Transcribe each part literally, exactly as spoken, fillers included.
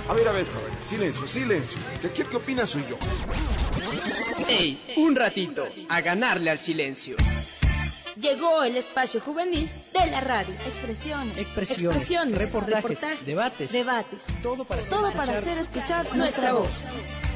A ver, a ver, joven, silencio, silencio. Que aquí el que opina soy yo. ¡Ey! Un ratito, a ganarle al silencio. Llegó el espacio juvenil de la radio. Expresiones, expresiones, Expresiones reportajes, reportajes, debates, debates. todo para, todo hacer, para escuchar hacer escuchar nuestra, nuestra voz. voz.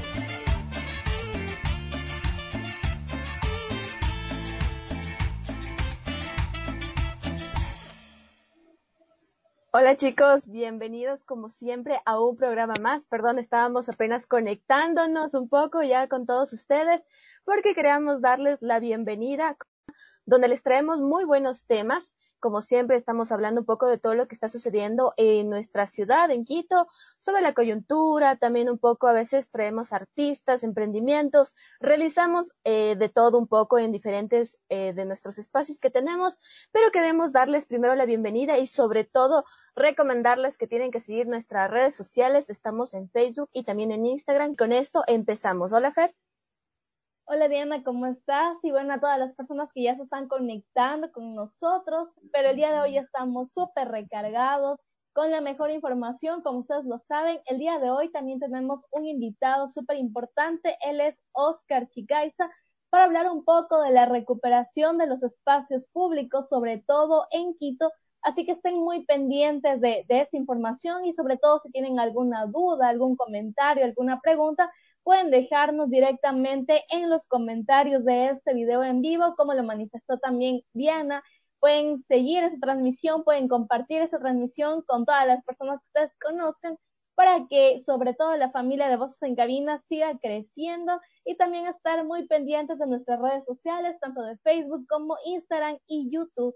Hola chicos, bienvenidos como siempre a un programa más. Perdón, estábamos apenas conectándonos un poco ya con todos ustedes porque queríamos darles la bienvenida donde les traemos muy buenos temas. Como siempre estamos hablando un poco de todo lo que está sucediendo en nuestra ciudad, en Quito, sobre la coyuntura, también un poco a veces traemos artistas, emprendimientos, realizamos eh, de todo un poco en diferentes eh, de nuestros espacios que tenemos, pero queremos darles primero la bienvenida y sobre todo recomendarles que tienen que seguir nuestras redes sociales. Estamos en Facebook y también en Instagram. Con esto empezamos. Hola, Fer. Hola Diana, ¿cómo estás? Y bueno, a todas las personas que ya se están conectando con nosotros, pero el día de hoy estamos súper recargados con la mejor información, como ustedes lo saben. El día de hoy también tenemos un invitado súper importante, él es Oscar Chicaiza, para hablar un poco de la recuperación de los espacios públicos, sobre todo en Quito, así que estén muy pendientes de, de esta información y sobre todo si tienen alguna duda, algún comentario, alguna pregunta, pueden dejarnos directamente en los comentarios de este video en vivo, como lo manifestó también Diana. Pueden seguir esa transmisión, pueden compartir esa transmisión con todas las personas que ustedes conozcan para que sobre todo la familia de Voces en Cabina siga creciendo y también estar muy pendientes de nuestras redes sociales, tanto de Facebook como Instagram y YouTube.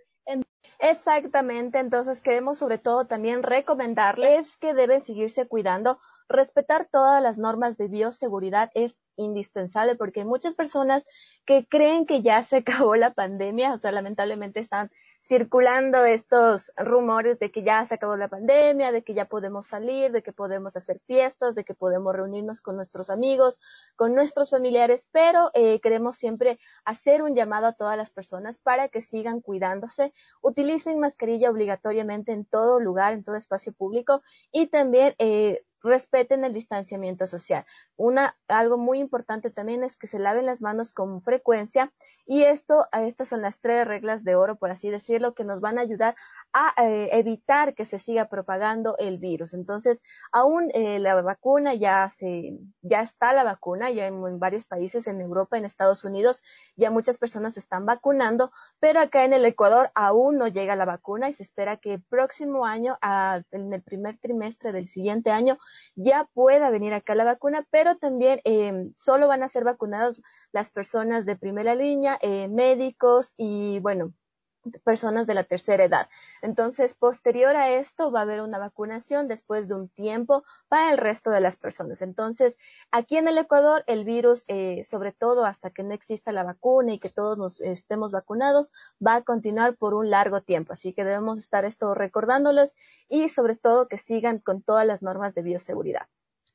Exactamente, entonces queremos sobre todo también recomendarles que deben seguirse cuidando. Respetar todas las normas de bioseguridad es indispensable porque hay muchas personas que creen que ya se acabó la pandemia, o sea, lamentablemente están circulando estos rumores de que ya se acabó la pandemia, de que ya podemos salir, de que podemos hacer fiestas, de que podemos reunirnos con nuestros amigos, con nuestros familiares, pero eh, queremos siempre hacer un llamado a todas las personas para que sigan cuidándose, utilicen mascarilla obligatoriamente en todo lugar, en todo espacio público y también eh, respeten el distanciamiento social. Una, algo muy importante también es que se laven las manos con frecuencia y esto, estas son las tres reglas de oro, por así decirlo, que nos van a ayudar a eh, evitar que se siga propagando el virus. Entonces, aún eh, la vacuna ya se, ya está la vacuna, ya en, en varios países, en Europa, en Estados Unidos, ya muchas personas se están vacunando, pero acá en el Ecuador aún no llega la vacuna y se espera que el próximo año, a, en el primer trimestre del siguiente año, ya pueda venir acá la vacuna, pero también eh, solo van a ser vacunadas las personas de primera línea, eh, médicos y, bueno, personas de la tercera edad. Entonces, posterior a esto, va a haber una vacunación después de un tiempo para el resto de las personas. Entonces, aquí en el Ecuador, el virus, eh, sobre todo hasta que no exista la vacuna y que todos nos estemos vacunados, va a continuar por un largo tiempo. Así que debemos estar esto recordándolos y sobre todo que sigan con todas las normas de bioseguridad.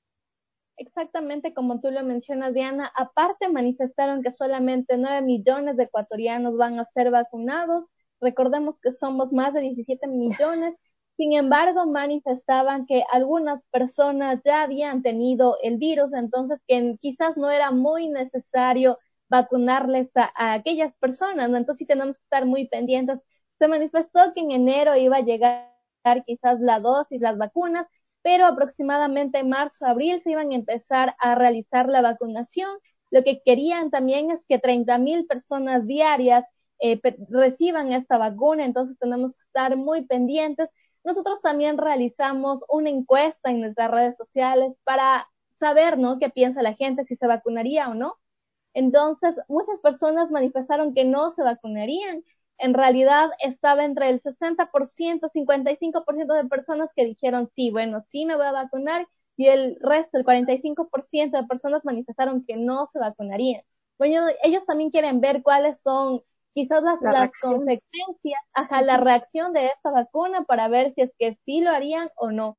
Exactamente como tú lo mencionas, Diana. Aparte, manifestaron que solamente nueve millones de ecuatorianos van a ser vacunados. Recordemos que somos más de diecisiete millones. Sin embargo, manifestaban que algunas personas ya habían tenido el virus, entonces que quizás no era muy necesario vacunarles a, a aquellas personas, ¿no? Entonces sí tenemos que estar muy pendientes. Se manifestó que en enero iba a llegar quizás la dosis, las vacunas, pero aproximadamente en marzo, abril se iban a empezar a realizar la vacunación. Lo que querían también es que treinta mil personas diarias eh, reciban esta vacuna, entonces tenemos que estar muy pendientes. Nosotros también realizamos una encuesta en nuestras redes sociales para saber, ¿no?, qué piensa la gente, si se vacunaría o no. Entonces, muchas personas manifestaron que no se vacunarían. En realidad estaba entre el sesenta por ciento, cincuenta y cinco por ciento de personas que dijeron sí, bueno, sí me voy a vacunar, y el resto, el cuarenta y cinco por ciento de personas manifestaron que no se vacunarían. Bueno, ellos también quieren ver cuáles son quizás las, La las reacción. consecuencias, ajá, la reacción de esta vacuna para ver si es que sí lo harían o no.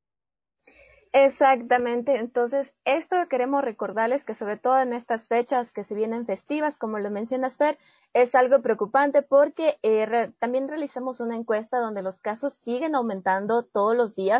Exactamente, entonces esto queremos recordarles que sobre todo en estas fechas que se vienen festivas, como lo mencionas Fer, es algo preocupante porque eh, re también realizamos una encuesta donde los casos siguen aumentando todos los días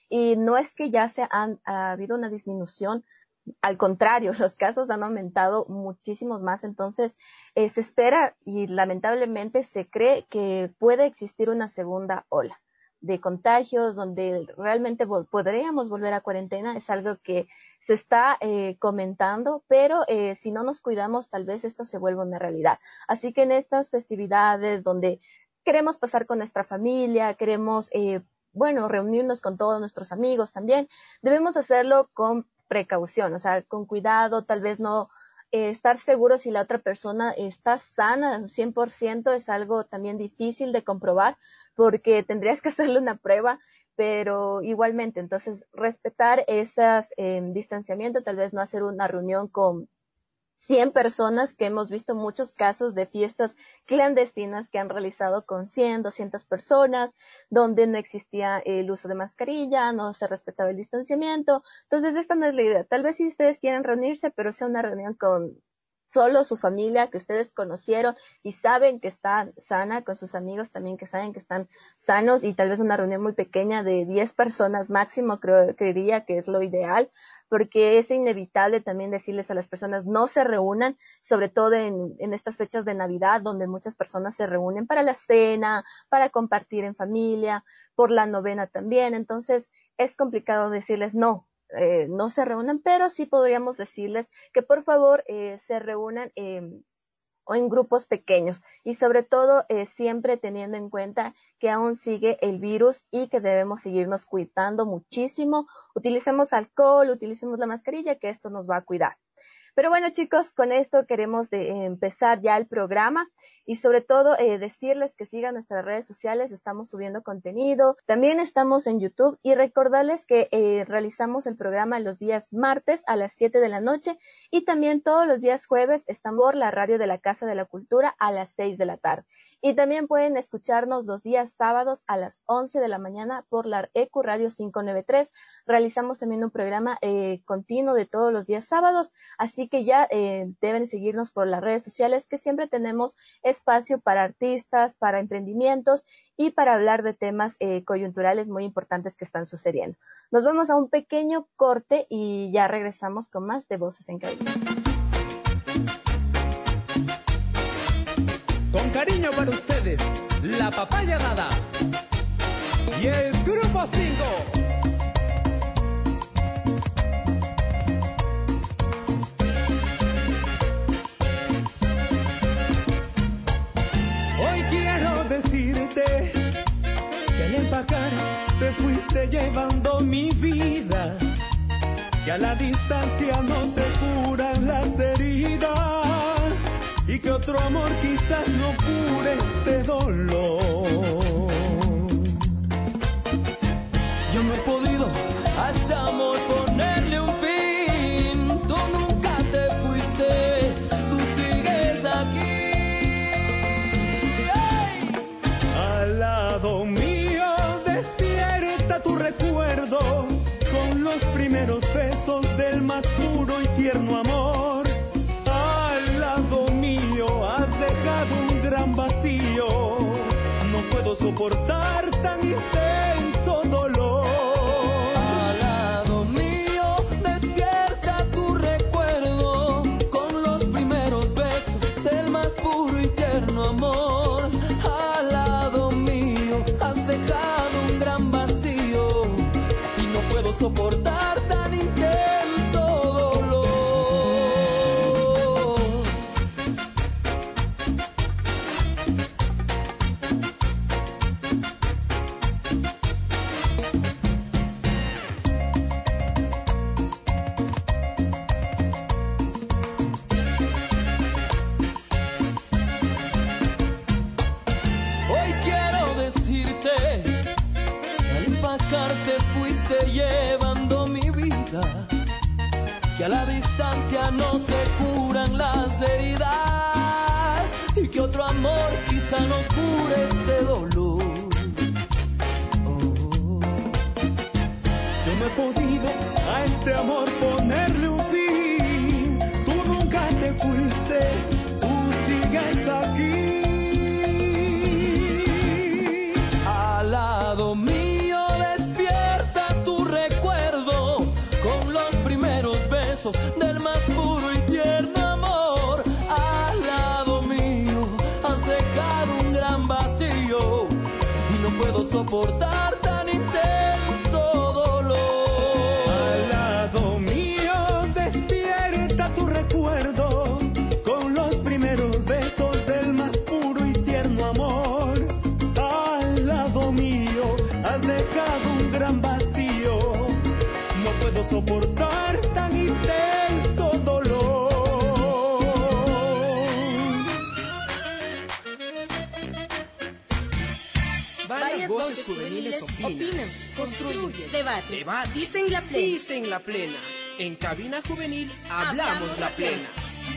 y no es que ya se han ha habido una disminución, al contrario, los casos han aumentado muchísimos más, entonces eh, se espera y lamentablemente se cree que puede existir una segunda ola de contagios donde realmente vol- podríamos volver a cuarentena. Es algo que se está eh, comentando, pero eh, si no nos cuidamos tal vez esto se vuelva una realidad. Así que en estas festividades donde queremos pasar con nuestra familia, queremos eh, bueno, reunirnos con todos nuestros amigos también, debemos hacerlo con precaución, o sea, con cuidado, tal vez no eh, estar seguro si la otra persona está sana al cien por ciento es algo también difícil de comprobar porque tendrías que hacerle una prueba, pero igualmente, entonces respetar esas eh, distanciamiento, tal vez no hacer una reunión con cien personas, que hemos visto muchos casos de fiestas clandestinas que han realizado con cien, doscientas personas, donde no existía el uso de mascarilla, no se respetaba el distanciamiento. Entonces, esta no es la idea. Tal vez si ustedes quieren reunirse, pero sea una reunión con solo su familia que ustedes conocieron y saben que está sana, con sus amigos también que saben que están sanos, y tal vez una reunión muy pequeña de diez personas máximo, creo, creería que es lo ideal, porque es inevitable también decirles a las personas no se reúnan, sobre todo en, en estas fechas de Navidad, donde muchas personas se reúnen para la cena, para compartir en familia, por la novena también. Entonces es complicado decirles no, eh, no se reúnan, pero sí podríamos decirles que por favor eh, se reúnan eh, o en grupos pequeños y sobre todo eh, siempre teniendo en cuenta que aún sigue el virus y que debemos seguirnos cuidando muchísimo. Utilicemos alcohol, utilicemos la mascarilla, que esto nos va a cuidar. Pero bueno, chicos, con esto queremos de, eh, empezar ya el programa y sobre todo eh, decirles que sigan nuestras redes sociales, estamos subiendo contenido, también estamos en YouTube y recordarles que eh, realizamos el programa los días martes a las siete de la noche y también todos los días jueves estamos por la radio de la Casa de la Cultura a las seis de la tarde. Y también pueden escucharnos los días sábados a las once de la mañana por la E Q Radio quinientos noventa y tres. Realizamos también un programa eh, continuo de todos los días sábados, así que ya eh, deben seguirnos por las redes sociales, que siempre tenemos espacio para artistas, para emprendimientos y para hablar de temas eh, coyunturales muy importantes que están sucediendo. Nos vamos a un pequeño corte y ya regresamos con más de Voces en Cabina. Con cariño para ustedes, la papaya nada y el grupo cinco. Hoy quiero decirte que al empacar te fuiste llevando mi vida, que a la distancia no se curan las heridas y que otro amor quizás no cure este dolor. Yo no he podido a este amor ponerle un fin. Tú nunca te fuiste, tú sigues aquí. ¡Hey! Al lado mío despierta tu recuerdo con los primeros besos del más puro y tierno amor. Al lado mío has dejado un gran vacío. No puedo soportar tan intenso dolor. Al lado mío despierta tu recuerdo con los primeros besos del más puro y tierno amor. Al lado mío has dejado un gran vacío y no puedo soportar tan intenso dolor. Hoy quiero decirte que al empacarte fuiste llevando mi vida, que a la distancia no se curan las heridas y que otro amor quizá no cure este dolor. Oh. Yo no he podido a este amor ponerle un fin. Tú nunca te fuiste, tú sigues aquí. Al lado mío despierta tu besos del más puro y tierno amor. Al lado mío has dejado un gran vacío y no puedo soportar tan intenso dolor. Al lado mío despierta tu recuerdo con los primeros besos del más puro y tierno amor. Al lado mío has dejado un gran vacío, no puedo soportar tan intenso dolor. Varias voces juveniles opinan, construyen, debate, debate, dicen la plena. dicen la plena. En Cabina Juvenil hablamos la plena.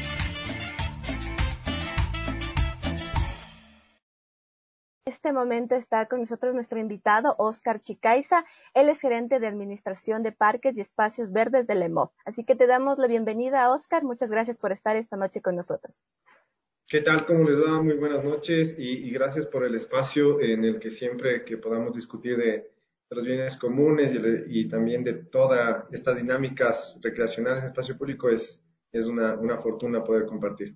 En este momento está con nosotros nuestro invitado, Óscar Chicaiza. Él es gerente de Administración de Parques y Espacios Verdes del E M O F. Así que te damos la bienvenida, Óscar. Muchas gracias por estar esta noche con nosotros. ¿Qué tal? ¿Cómo les va? Muy buenas noches y, y gracias por el espacio en el que siempre que podamos discutir de, de los bienes comunes y, y también de todas estas dinámicas recreacionales en espacio público es, es una, una fortuna poder compartir.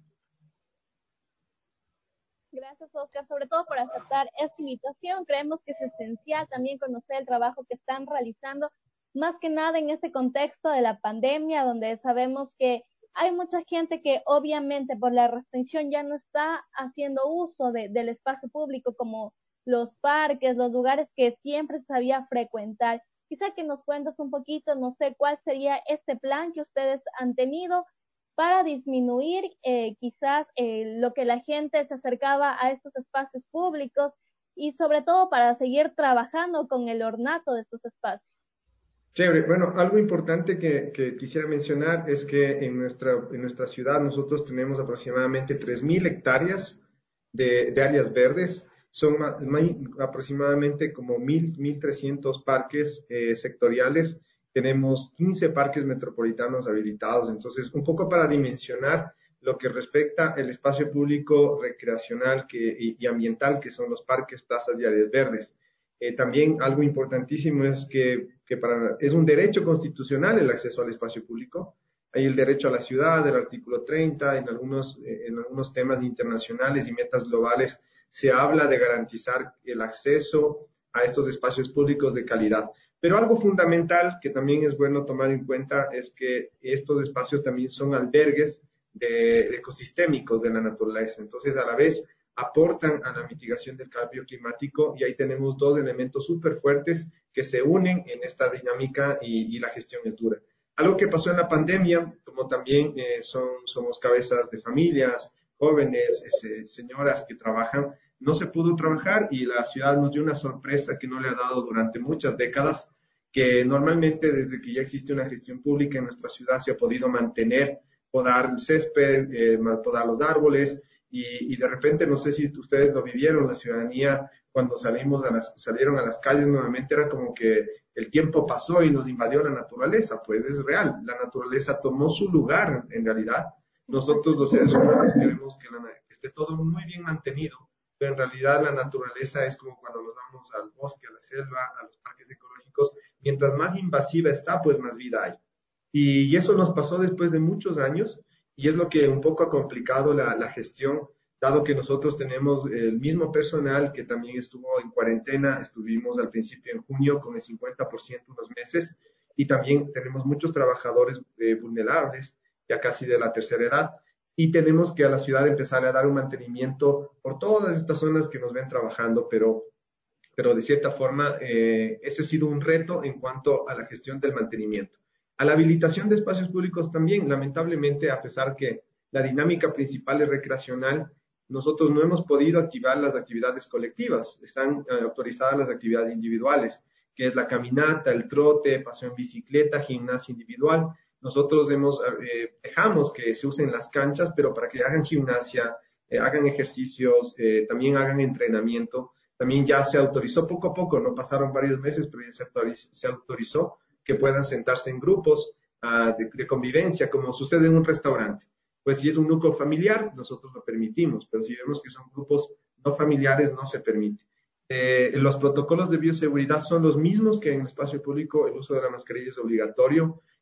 Gracias, Óscar, sobre todo por aceptar esta invitación. Creemos que es esencial también conocer el trabajo que están realizando, más que nada en este contexto de la pandemia, donde sabemos que hay mucha gente que obviamente por la restricción ya no está haciendo uso de, del espacio público como los parques, los lugares que siempre sabía frecuentar. Quizá que nos cuentes un poquito, no sé, cuál sería este plan que ustedes han tenido para disminuir eh, quizás eh, lo que la gente se acercaba a estos espacios públicos y sobre todo para seguir trabajando con el ornato de estos espacios. Chévere. Bueno, algo importante que, que quisiera mencionar es que en nuestra, en nuestra ciudad nosotros tenemos aproximadamente tres mil hectáreas de, de áreas verdes. Son ma, ma, aproximadamente como mil, mil trescientos parques eh, sectoriales. Tenemos quince parques metropolitanos habilitados. Entonces, un poco para dimensionar lo que respecta al espacio público recreacional que, y, y ambiental, que son los parques, plazas y áreas verdes. Eh, también algo importantísimo es que, que para, es un derecho constitucional el acceso al espacio público. Hay el derecho a la ciudad, el artículo treinta, en algunos, eh, en algunos temas internacionales y metas globales se habla de garantizar el acceso a estos espacios públicos de calidad. Pero algo fundamental que también es bueno tomar en cuenta es que estos espacios también son albergues de, de ecosistémicos de la naturaleza. Entonces, a la vez, aportan a la mitigación del cambio climático y ahí tenemos dos elementos súper fuertes que se unen en esta dinámica y, y la gestión es dura. Algo que pasó en la pandemia, como también eh, son, somos cabezas de familias, jóvenes, eh, señoras que trabajan, no se pudo trabajar y la ciudad nos dio una sorpresa que no le ha dado durante muchas décadas, que normalmente desde que ya existe una gestión pública en nuestra ciudad se ha podido mantener, podar el césped, eh, podar los árboles, y, y de repente, no sé si ustedes lo vivieron, la ciudadanía, cuando salimos a las, salieron a las calles nuevamente, era como que el tiempo pasó y nos invadió la naturaleza. Pues es real, la naturaleza tomó su lugar en realidad. Nosotros los seres humanos queremos que, la, que esté todo muy bien mantenido, pero en realidad la naturaleza es como cuando nos vamos al bosque, a la selva, a los parques ecológicos, mientras más invasiva está, pues más vida hay. Y, y eso nos pasó después de muchos años, y es lo que un poco ha complicado la, la gestión, dado que nosotros tenemos el mismo personal que también estuvo en cuarentena, estuvimos al principio en junio con el cincuenta por ciento unos meses, y también tenemos muchos trabajadores eh, vulnerables, ya casi de la tercera edad, y tenemos que a la ciudad empezar a dar un mantenimiento por todas estas zonas que nos ven trabajando, pero, pero de cierta forma eh, ese ha sido un reto en cuanto a la gestión del mantenimiento. A la habilitación de espacios públicos también, lamentablemente, a pesar que la dinámica principal es recreacional, nosotros no hemos podido activar las actividades colectivas, están eh, autorizadas las actividades individuales, que es la caminata, el trote, paseo en bicicleta, gimnasia individual. Nosotros hemos, eh, dejamos que se usen las canchas, pero para que hagan gimnasia, eh, hagan ejercicios, eh, también hagan entrenamiento, también ya se autorizó poco a poco, no pasaron varios meses, pero ya se autorizó, se autorizó que puedan sentarse en grupos uh, de, de convivencia, como sucede en un restaurante. Pues si es un núcleo familiar, nosotros lo permitimos, pero si vemos que son grupos no familiares, no se permite. Eh, los protocolos de bioseguridad son los mismos que en el espacio público, el uso de la mascarilla es obligatorio,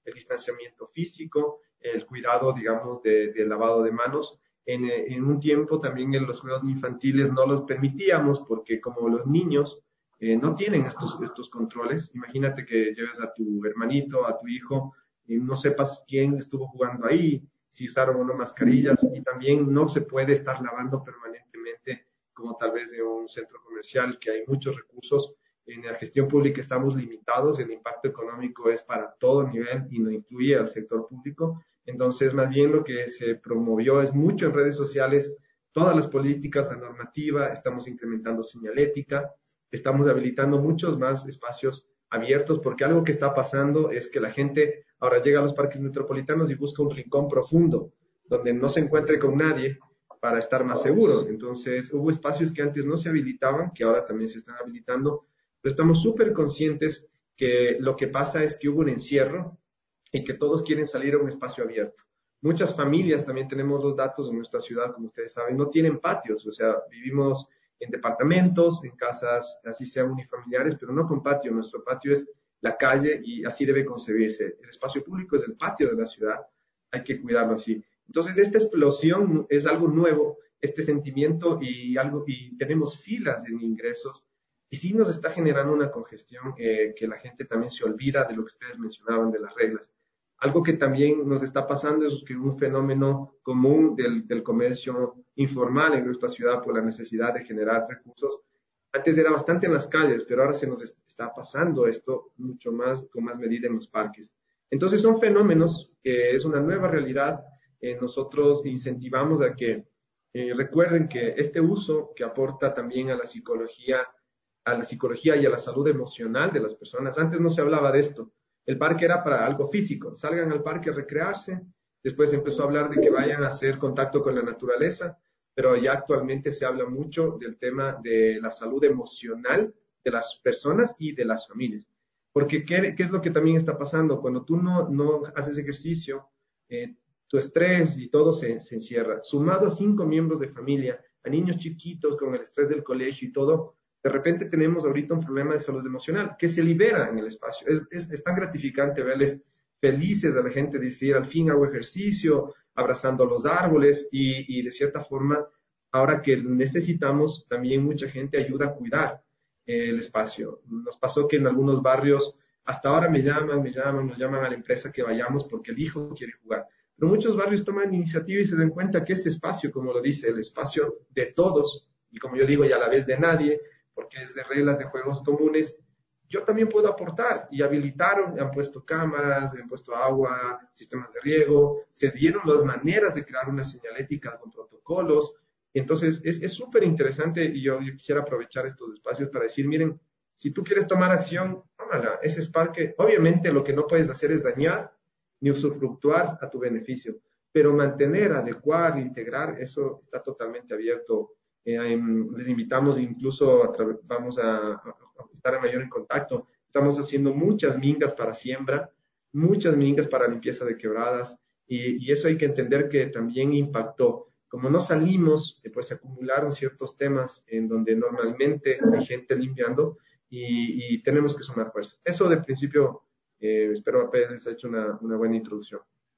el distanciamiento físico, el cuidado, digamos, de, de lavado de manos. En, en un tiempo también en los juegos infantiles no los permitíamos porque como los niños eh, no tienen estos, estos controles, imagínate que lleves a tu hermanito, a tu hijo, y no sepas quién estuvo jugando ahí, si usaron o no mascarillas, y también no se puede estar lavando permanentemente como tal vez en un centro comercial que hay muchos recursos. En la gestión pública estamos limitados, el impacto económico es para todo nivel y no incluye al sector público. Entonces, más bien lo que se promovió es mucho en redes sociales, todas las políticas, la normativa, estamos incrementando señalética, estamos habilitando muchos más espacios abiertos, porque algo que está pasando es que la gente ahora llega a los parques metropolitanos y busca un rincón profundo, donde no se encuentre con nadie para estar más seguro. Entonces, hubo espacios que antes no se habilitaban, que ahora también se están habilitando, pero estamos súper conscientes que lo que pasa es que hubo un encierro y que todos quieren salir a un espacio abierto. Muchas familias, también tenemos los datos en nuestra ciudad, como ustedes saben, no tienen patios, o sea, vivimos en departamentos, en casas, así sean unifamiliares, pero no con patio. Nuestro patio es la calle y así debe concebirse. El espacio público es el patio de la ciudad, hay que cuidarlo así. Entonces, esta explosión es algo nuevo, este sentimiento y algo, y tenemos filas en ingresos, y sí nos está generando una congestión eh, que la gente también se olvida de lo que ustedes mencionaban de las reglas. Algo que también nos está pasando es que un fenómeno común del, del comercio informal en nuestra ciudad por la necesidad de generar recursos. Antes era bastante en las calles, pero ahora se nos está pasando esto mucho más, con más medida en los parques. Entonces son fenómenos que es una nueva realidad. Eh, nosotros incentivamos a que eh, recuerden que este uso que aporta también a la psicología, a la psicología y a la salud emocional de las personas. Antes no se hablaba de esto. El parque era para algo físico. Salgan al parque a recrearse. Después se empezó a hablar de que vayan a hacer contacto con la naturaleza, pero ya actualmente se habla mucho del tema de la salud emocional de las personas y de las familias. Porque ¿qué, qué es lo que también está pasando? Cuando tú no, no haces ejercicio, eh, tu estrés y todo se, se encierra. Sumado a cinco miembros de familia, a niños chiquitos con el estrés del colegio y todo, de repente tenemos ahorita un problema de salud emocional que se libera en el espacio. Es, es, es tan gratificante verles felices a la gente, decir, al fin hago ejercicio, abrazando los árboles y, y de cierta forma, ahora que necesitamos, también mucha gente ayuda a cuidar eh, el espacio. Nos pasó que en algunos barrios, hasta ahora me llaman, me llaman, nos llaman a la empresa que vayamos porque el hijo quiere jugar. Pero muchos barrios toman iniciativa y se dan cuenta que ese espacio, como lo dice, el espacio de todos, y como yo digo, y a la vez de nadie, porque es de reglas de juegos comunes, yo también puedo aportar. Y habilitaron, han puesto cámaras, han puesto agua, sistemas de riego, se dieron las maneras de crear una señalética con protocolos. Entonces, es súper interesante y yo, yo quisiera aprovechar estos espacios para decir, miren, si tú quieres tomar acción, tómala. Ese es parque. Obviamente lo que no puedes hacer es dañar ni usufructuar a tu beneficio, pero mantener, adecuar, integrar, eso está totalmente abierto. Eh, les invitamos, incluso a vamos a, a estar a mayor en contacto. Estamos haciendo muchas mingas para siembra, muchas mingas para limpieza de quebradas, y, y eso hay que entender que también impactó. Como no salimos, eh, pues se acumularon ciertos temas en donde normalmente hay gente limpiando y, y tenemos que sumar fuerza. Eso de principio, eh, espero que les haya hecho una, una buena introducción.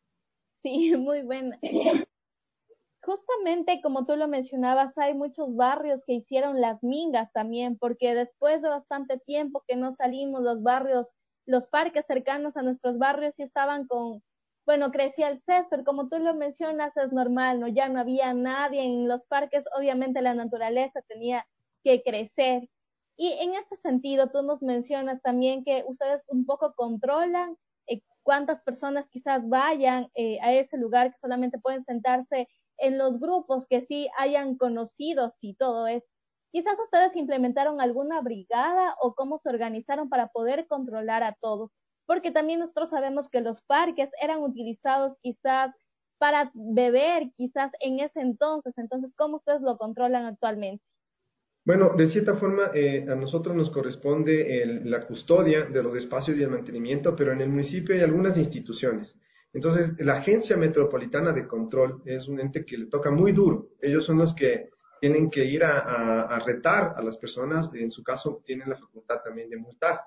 Sí, muy buena. Justamente como tú lo mencionabas, hay muchos barrios que hicieron las mingas también, porque después de bastante tiempo que no salimos, los barrios, los parques cercanos a nuestros barrios sí estaban con, bueno, crecía el césped, como tú lo mencionas, es normal, ¿no? Ya no había nadie en los parques, obviamente la naturaleza tenía que crecer. Y en este sentido, tú nos mencionas también que ustedes un poco controlan eh, cuántas personas quizás vayan eh, a ese lugar, que solamente pueden sentarse en los grupos que sí hayan conocidos y todo eso. Quizás ustedes implementaron alguna brigada o cómo se organizaron para poder controlar a todos, porque también nosotros sabemos que los parques eran utilizados quizás para beber, quizás en ese entonces. Entonces, ¿cómo ustedes lo controlan actualmente? Bueno, de cierta forma, eh, a nosotros nos corresponde el, la custodia de los espacios y el mantenimiento, pero en el municipio hay algunas instituciones. Entonces, la Agencia Metropolitana de Control es un ente que le toca muy duro. Ellos son los que tienen que ir a, a, a retar a las personas. En su caso, tienen la facultad también de multar.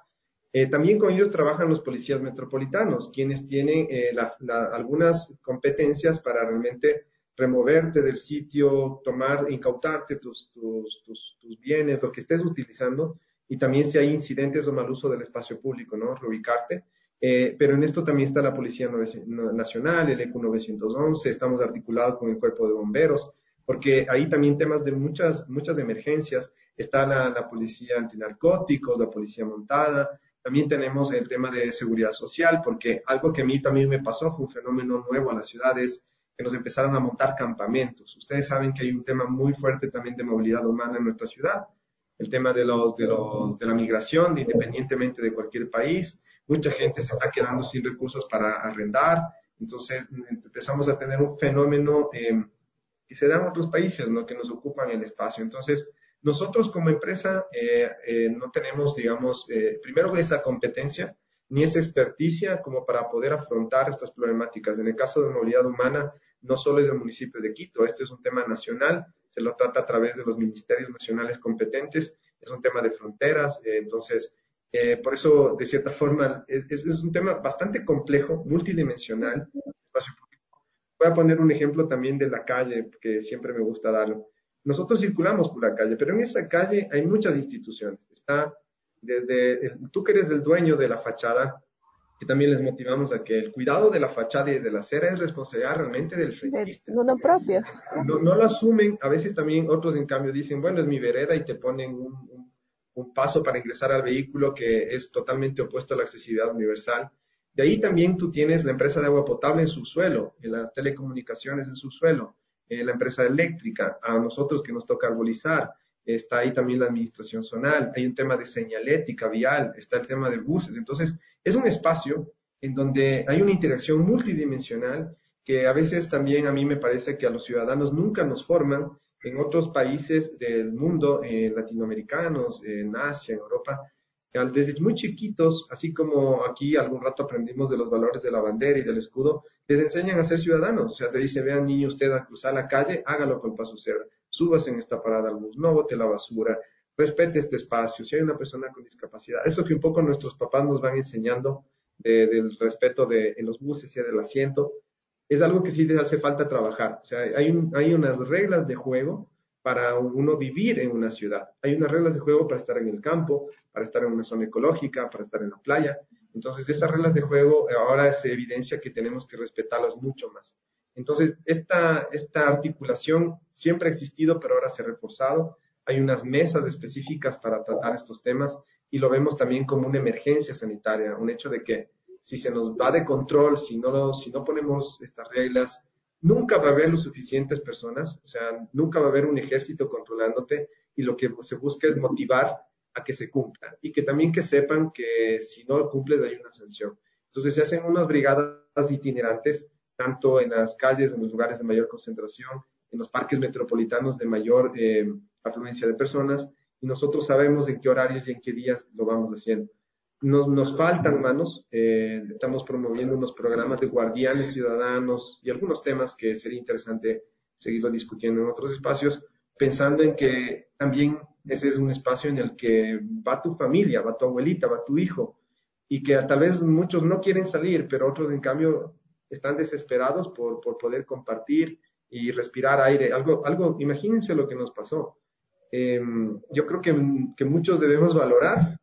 Eh, también con ellos trabajan los policías metropolitanos, quienes tienen eh, la, la, algunas competencias para realmente removerte del sitio, tomar, incautarte tus, tus, tus, tus bienes, lo que estés utilizando, y también si hay incidentes o mal uso del espacio público, ¿no? Reubicarte. Eh, pero en esto también está la Policía Nacional, el E Q novecientos once, estamos articulados con el Cuerpo de Bomberos, porque ahí también temas de muchas, muchas emergencias, está la, la Policía Antinarcóticos, la Policía Montada, también tenemos el tema de seguridad social, porque algo que a mí también me pasó, fue un fenómeno nuevo a las ciudades, que nos empezaron a montar campamentos. Ustedes saben que hay un tema muy fuerte también de movilidad humana en nuestra ciudad, el tema de, los, de, los, de la migración, independientemente de cualquier país. Mucha gente se está quedando sin recursos para arrendar, entonces empezamos a tener un fenómeno eh, que se da en otros países, ¿no? Que nos ocupan el espacio. Entonces, nosotros como empresa eh, eh, no tenemos, digamos, eh, primero esa competencia ni esa experticia como para poder afrontar estas problemáticas. En el caso de movilidad humana, no solo es del municipio de Quito, este es un tema nacional, se lo trata a través de los ministerios nacionales competentes, es un tema de fronteras, eh, entonces, eh, por eso, de cierta forma, es, es un tema bastante complejo, multidimensional, espacio público. Voy a poner un ejemplo también de la calle, que siempre me gusta darlo. Nosotros circulamos por la calle, pero en esa calle hay muchas instituciones. Está desde, el, tú que eres el dueño de la fachada, que también les motivamos a que el cuidado de la fachada y de la acera es responsabilidad realmente del frentista. De uno propio. No, no lo asumen, a veces también otros en cambio dicen, bueno, es mi vereda y te ponen un, un, un paso para ingresar al vehículo que es totalmente opuesto a la accesibilidad universal. De ahí también tú tienes la empresa de agua potable en subsuelo, en las telecomunicaciones en subsuelo, eh, la empresa eléctrica, a nosotros que nos toca arbolizar, está ahí también la administración zonal, hay un tema de señalética vial, está el tema de buses. Entonces, es un espacio en donde hay una interacción multidimensional que a veces también a mí me parece que a los ciudadanos nunca nos forman en otros países del mundo, eh, latinoamericanos, en Asia, en Europa, desde muy chiquitos, así como aquí algún rato aprendimos de los valores de la bandera y del escudo, les enseñan a ser ciudadanos. O sea, te dice, vean niño, usted a cruzar la calle, hágalo con paso cebra, súbase en esta parada al bus, no bote la basura, respete este espacio, si hay una persona con discapacidad. Eso que un poco nuestros papás nos van enseñando de, del respeto de en los buses y del asiento, es algo que sí les hace falta trabajar. O sea, hay, un, hay unas reglas de juego para uno vivir en una ciudad. Hay unas reglas de juego para estar en el campo, para estar en una zona ecológica, para estar en la playa. Entonces, estas reglas de juego ahora se evidencia que tenemos que respetarlas mucho más. Entonces, esta, esta articulación siempre ha existido, pero ahora se ha reforzado. Hay unas mesas específicas para tratar estos temas y lo vemos también como una emergencia sanitaria, un hecho de que si se nos va de control, si no, lo, si no ponemos estas reglas, nunca va a haber lo suficientes personas, o sea, nunca va a haber un ejército controlándote y lo que se busca es motivar a que se cumpla y que también que sepan que si no cumples hay una sanción. Entonces se hacen unas brigadas itinerantes, tanto en las calles, en los lugares de mayor concentración, en los parques metropolitanos de mayor eh, afluencia de personas, y nosotros sabemos en qué horarios y en qué días lo vamos haciendo. Nos, nos faltan manos, eh, estamos promoviendo unos programas de guardianes ciudadanos y algunos temas que sería interesante seguirlos discutiendo en otros espacios, pensando en que también ese es un espacio en el que va tu familia, va tu abuelita, va tu hijo, y que tal vez muchos no quieren salir, pero otros en cambio están desesperados por, por poder compartir y respirar aire. Algo, algo, imagínense lo que nos pasó. Eh, yo creo que, que muchos debemos valorar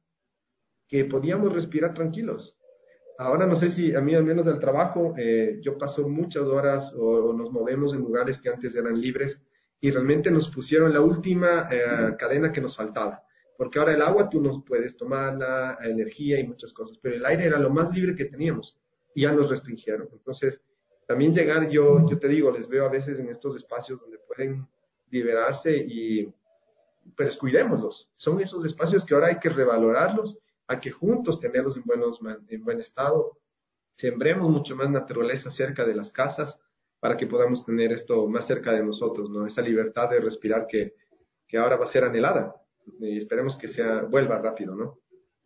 que podíamos respirar tranquilos. Ahora no sé si a mí al menos del trabajo, eh, yo paso muchas horas o, o nos movemos en lugares que antes eran libres y realmente nos pusieron la última eh, cadena que nos faltaba. Porque ahora el agua tú no puedes tomarla, energía y muchas cosas, pero el aire era lo más libre que teníamos y ya nos restringieron. Entonces, también llegar, yo, yo te digo, les veo a veces en estos espacios donde pueden liberarse y pues cuidémoslos. Son esos espacios que ahora hay que revalorarlos, hay que juntos tenerlos en, buenos, en buen estado, sembremos mucho más naturaleza cerca de las casas para que podamos tener esto más cerca de nosotros, ¿no? Esa libertad de respirar que, que ahora va a ser anhelada y esperemos que sea, vuelva rápido, ¿no?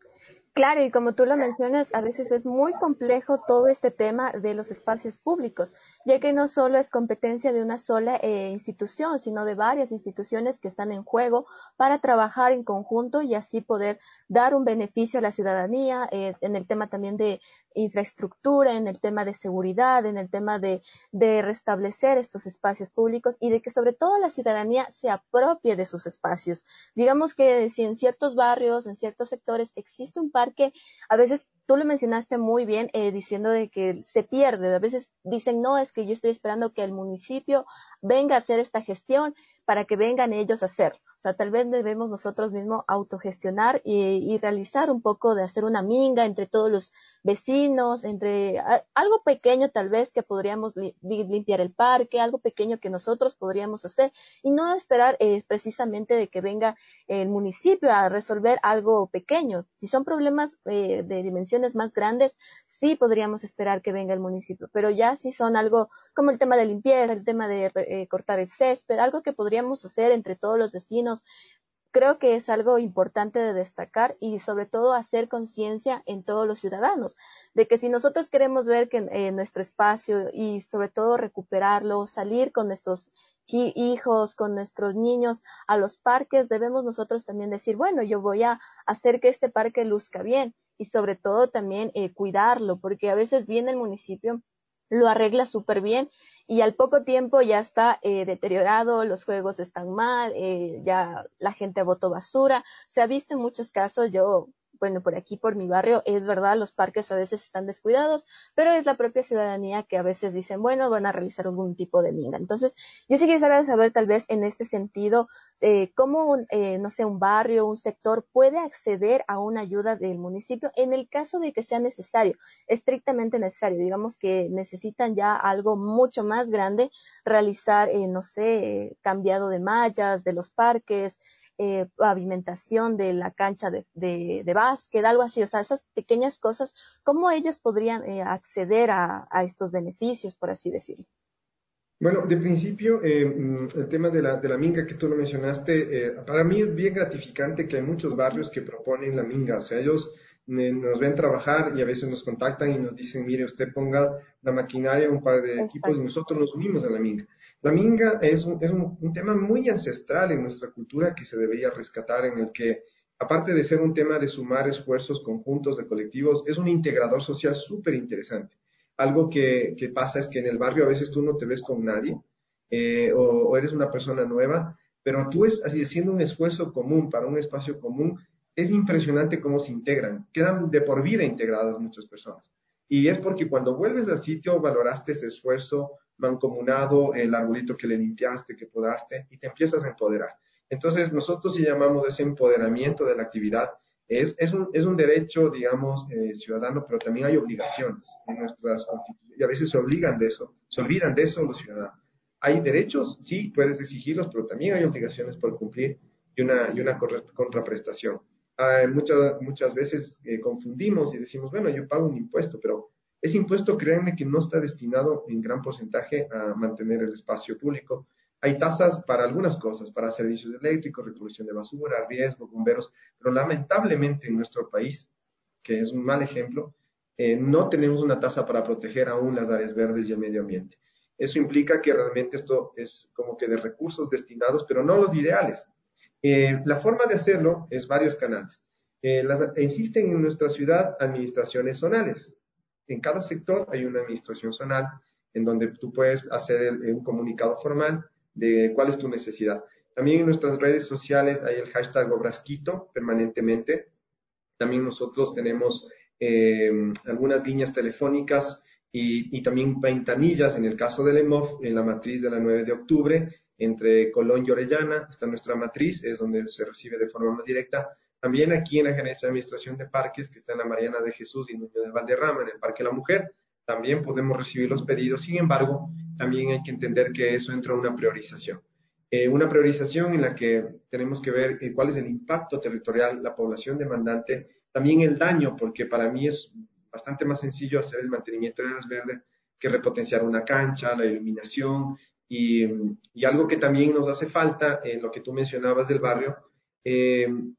Claro, y como tú lo mencionas, a veces es muy complejo todo este tema de los espacios públicos, ya que no solo es competencia de una sola eh, institución, sino de varias instituciones que están en juego para trabajar en conjunto y así poder dar un beneficio a la ciudadanía, eh, en el tema también de infraestructura, en el tema de seguridad, en el tema de, de restablecer estos espacios públicos y de que sobre todo la ciudadanía se apropie de sus espacios. Digamos que si en ciertos barrios, en ciertos sectores existe un parque, a veces tú lo mencionaste muy bien eh, diciendo de que se pierde. A veces dicen, no, es que yo estoy esperando que el municipio venga a hacer esta gestión para que vengan ellos a hacerlo. O sea, tal vez debemos nosotros mismos autogestionar y, y realizar un poco de hacer una minga entre todos los vecinos, entre a, algo pequeño tal vez que podríamos li, limpiar el parque, algo pequeño que nosotros podríamos hacer y no esperar eh, precisamente de que venga el municipio a resolver algo pequeño. Si son problemas eh, de dimensiones más grandes, sí podríamos esperar que venga el municipio, pero ya si son algo como el tema de limpieza, el tema de eh, cortar el césped, algo que podríamos hacer entre todos los vecinos, creo que es algo importante de destacar y sobre todo hacer conciencia en todos los ciudadanos, de que si nosotros queremos ver que eh, nuestro espacio y sobre todo recuperarlo, salir con nuestros hijos, con nuestros niños a los parques, debemos nosotros también decir, bueno, yo voy a hacer que este parque luzca bien y sobre todo también eh, cuidarlo, porque a veces viene el municipio, lo arregla súper bien y al poco tiempo ya está eh, deteriorado, los juegos están mal, eh, ya la gente botó basura. Se ha visto en muchos casos, yo, bueno, por aquí, por mi barrio, es verdad, los parques a veces están descuidados, pero es la propia ciudadanía que a veces dicen, bueno, van a realizar algún tipo de minga. Entonces, yo sí quisiera saber tal vez en este sentido, eh, cómo, un, eh, no sé, un barrio, un sector puede acceder a una ayuda del municipio en el caso de que sea necesario, estrictamente necesario, digamos que necesitan ya algo mucho más grande, realizar, eh, no sé, eh, cambiado de mallas de los parques, eh, pavimentación de la cancha de, de, de básquet, algo así, o sea, esas pequeñas cosas, ¿cómo ellos podrían eh, acceder a, a estos beneficios, por así decirlo? Bueno, de principio, eh, el tema de la, de la minga que tú lo mencionaste, eh, para mí es bien gratificante que hay muchos barrios que proponen la minga, o sea, ellos eh, nos ven trabajar y a veces nos contactan y nos dicen, mire, usted ponga la maquinaria, un par de equipos y Exacto. nosotros nos unimos a la minga. La minga es, un, es un, un tema muy ancestral en nuestra cultura que se debería rescatar, en el que, aparte de ser un tema de sumar esfuerzos conjuntos de colectivos, es un integrador social súper interesante. Algo que, que, pasa es que en el barrio a veces tú no te ves con nadie eh, o, o, eres una persona nueva, pero tú es así haciendo un esfuerzo común para un espacio común, es impresionante cómo se integran, quedan de por vida integradas muchas personas. Y es porque cuando vuelves al sitio valoraste ese esfuerzo mancomunado, el arbolito que le limpiaste, que podaste, y te empiezas a empoderar. Entonces nosotros sí llamamos ese empoderamiento de la actividad. Es, es, un, es un derecho, digamos, eh, ciudadano, pero también hay obligaciones en nuestras constituciones y a veces se obligan de eso, se olvidan de eso los ciudadanos. Hay derechos, sí, puedes exigirlos, pero también hay obligaciones por cumplir y una, y una contraprestación. Ah, muchas, muchas veces eh, confundimos y decimos, bueno, yo pago un impuesto, pero ese impuesto, créanme que no está destinado en gran porcentaje a mantener el espacio público. Hay tasas para algunas cosas, para servicios eléctricos, recolección de basura, riesgo, bomberos, pero lamentablemente en nuestro país, que es un mal ejemplo, eh, no tenemos una tasa para proteger aún las áreas verdes y el medio ambiente. Eso implica que realmente esto es como que de recursos destinados, pero no los ideales. Eh, la forma de hacerlo es varios canales. Eh, las, existen en nuestra ciudad administraciones zonales. En cada sector hay una administración zonal en donde tú puedes hacer el, un comunicado formal de cuál es tu necesidad. También en nuestras redes sociales hay el hashtag Obrasquito permanentemente. También nosotros tenemos eh, algunas líneas telefónicas y, y también ventanillas, en el caso del E M O F, en la matriz de la nueve de octubre, entre Colón y Orellana, está nuestra matriz, es donde se recibe de forma más directa. También aquí en la Gerencia de Administración de Parques, que está en la Mariana de Jesús y Nuño de Valderrama, en el Parque La Mujer, también podemos recibir los pedidos. Sin embargo, también hay que entender que eso entra en una priorización. Eh, una priorización en la que tenemos que ver eh, cuál es el impacto territorial, la población demandante, también el daño, porque para mí es bastante más sencillo hacer el mantenimiento de áreas verdes que repotenciar una cancha, la iluminación y, y algo que también nos hace falta, en lo que tú mencionabas del barrio, eh,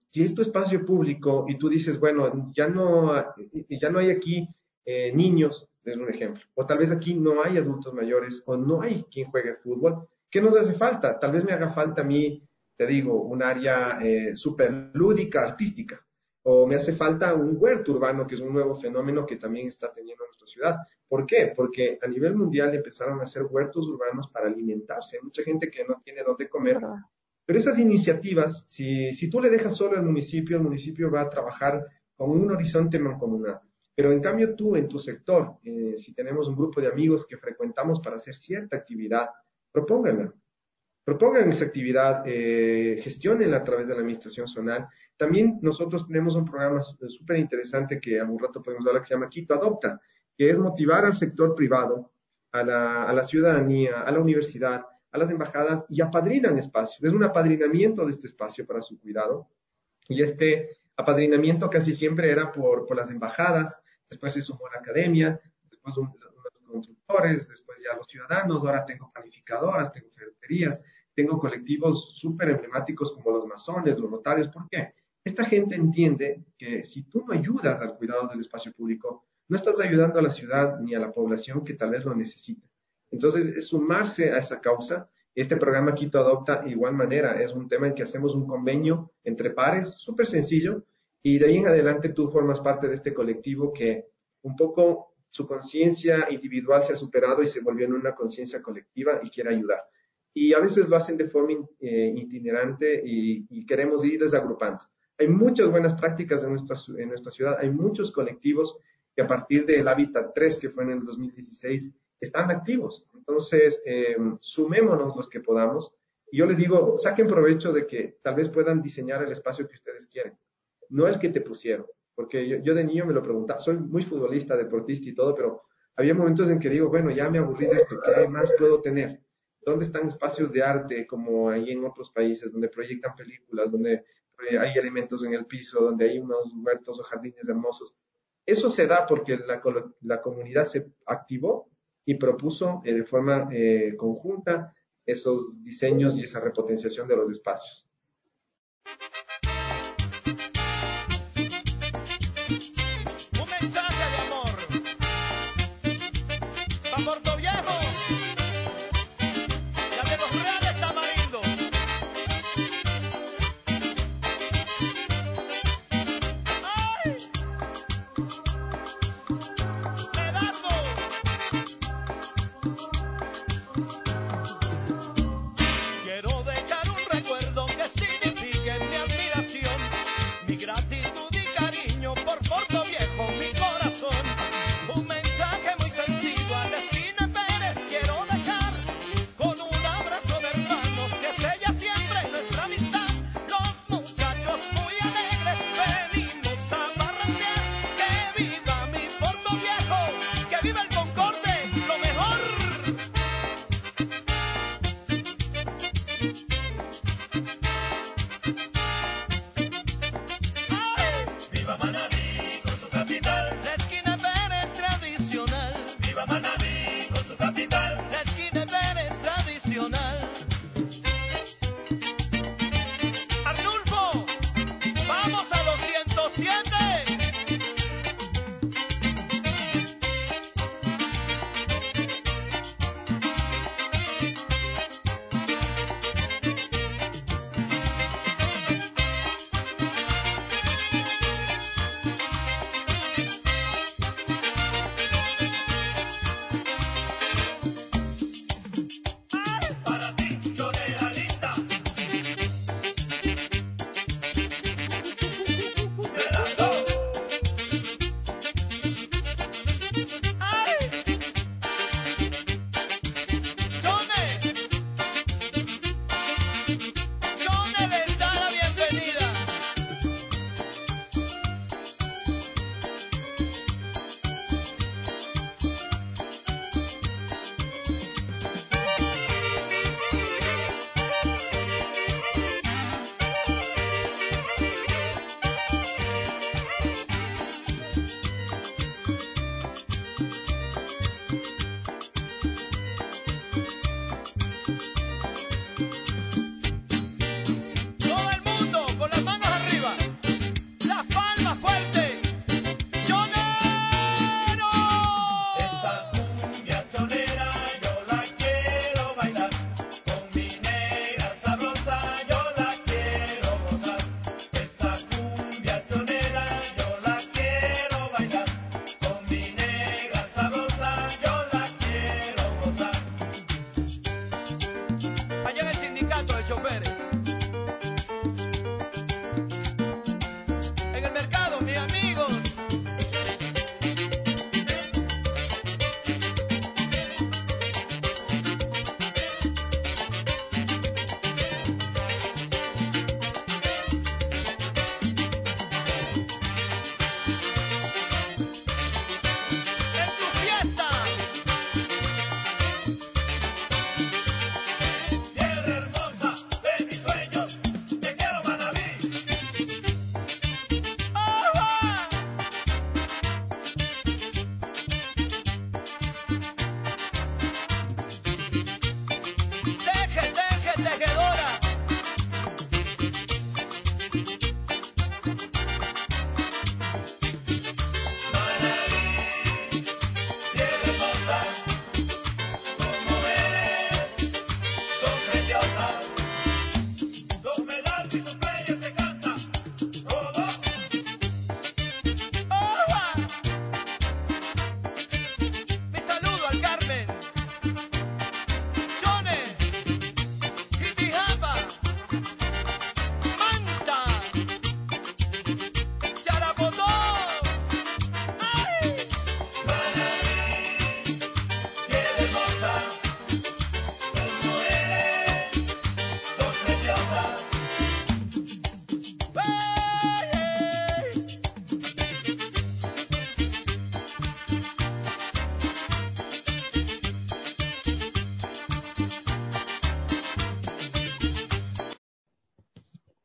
Si es tu espacio público y tú dices, bueno, ya no, ya no hay aquí eh, niños, es un ejemplo, o tal vez aquí no hay adultos mayores, o no hay quien juegue fútbol, ¿qué nos hace falta? Tal vez me haga falta a mí, te digo, un área eh, súper lúdica, artística, o me hace falta un huerto urbano, que es un nuevo fenómeno que también está teniendo nuestra ciudad. ¿Por qué? Porque a nivel mundial empezaron a hacer huertos urbanos para alimentarse. Hay mucha gente que no tiene dónde comer. Pero esas iniciativas, si, si tú le dejas solo al municipio, el municipio va a trabajar con un horizonte mancomunado. Pero en cambio tú, en tu sector, eh, si tenemos un grupo de amigos que frecuentamos para hacer cierta actividad, propónganla. Propongan esa actividad, eh, gestionenla a través de la administración zonal. También nosotros tenemos un programa súper interesante que algún rato podemos hablar, que se llama Quito Adopta, que es motivar al sector privado, a la, a la ciudadanía, a la universidad, a las embajadas, y apadrinan espacios. Es un apadrinamiento de este espacio para su cuidado. Y este apadrinamiento casi siempre era por, por las embajadas, después se sumó la academia, después un, los constructores, después ya los ciudadanos, ahora tengo planificadoras, tengo ferreterías, tengo colectivos súper emblemáticos como los masones, los rotarios. ¿Por qué? Esta gente entiende que si tú no ayudas al cuidado del espacio público, no estás ayudando a la ciudad ni a la población que tal vez lo necesita. Entonces, es sumarse a esa causa. Este programa Quito Adopta, de igual manera, es un tema en que hacemos un convenio entre pares, súper sencillo, y de ahí en adelante tú formas parte de este colectivo que un poco su conciencia individual se ha superado y se volvió en una conciencia colectiva y quiere ayudar. Y a veces lo hacen de forma eh, itinerante y, y queremos irles agrupando. Hay muchas buenas prácticas en nuestra, en nuestra ciudad, hay muchos colectivos que a partir del Hábitat tres, que fue en el dos mil dieciséis, están activos. Entonces, eh, sumémonos los que podamos. Y yo les digo, saquen provecho de que tal vez puedan diseñar el espacio que ustedes quieren, no el que te pusieron. Porque yo, yo de niño me lo preguntaba, soy muy futbolista, deportista y todo, pero había momentos en que digo, bueno, ya me aburrí de esto, ¿qué más puedo tener? ¿Dónde están espacios de arte como hay en otros países, donde proyectan películas, donde hay elementos en el piso, donde hay unos huertos o jardines hermosos? Eso se da porque la, la comunidad se activó y propuso eh, de forma eh, conjunta esos diseños y esa repotenciación de los espacios. Un mensaje de amor para Puerto Viejo y a de los Reales Tamarindos. ¡Ay! ¡Pedazo! Quiero dejar un recuerdo que signifique mi admiración, mi gratitud y cariño por Puerto Viejo, mi corazón. Un mensaje muy sentido a la esquina Pérez quiero dejar, con un abrazo de hermanos que sella siempre nuestra amistad. Los muchachos muy alegres venimos a parrandear. Que viva mi Puerto Viejo, que viva el Concorde, lo mejor. Viva Manabí con su capital, la esquina Pérez tradicional. Viva Manabí con su capital, la esquina Pérez tradicional. Arnulfo, vamos a los ciento siete.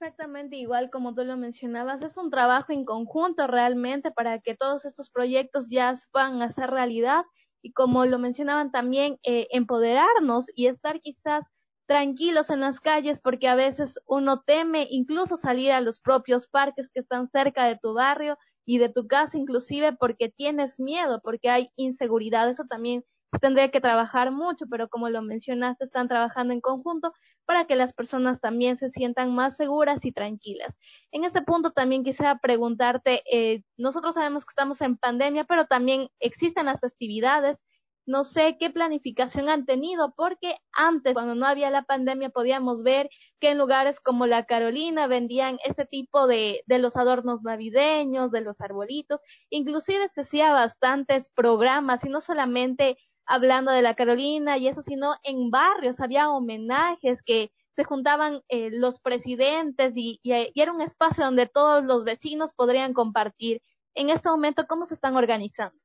Exactamente igual como tú lo mencionabas, es un trabajo en conjunto realmente para que todos estos proyectos ya se puedan hacer realidad y como lo mencionaban también, eh, empoderarnos y estar quizás tranquilos en las calles porque a veces uno teme incluso salir a los propios parques que están cerca de tu barrio y de tu casa inclusive porque tienes miedo, porque hay inseguridad, eso también tendría que trabajar mucho, pero como lo mencionaste, están trabajando en conjunto para que las personas también se sientan más seguras y tranquilas. En este punto también quisiera preguntarte, eh, nosotros sabemos que estamos en pandemia, pero también existen las festividades. No sé qué planificación han tenido, porque antes, cuando no había la pandemia, podíamos ver que en lugares como la Carolina vendían ese tipo de, de los adornos navideños, de los arbolitos, inclusive se hacía bastantes programas, y no solamente hablando de la Carolina y eso, sino en barrios había homenajes que se juntaban eh, los presidentes y, y, y era un espacio donde todos los vecinos podrían compartir. En este momento, ¿cómo se están organizando?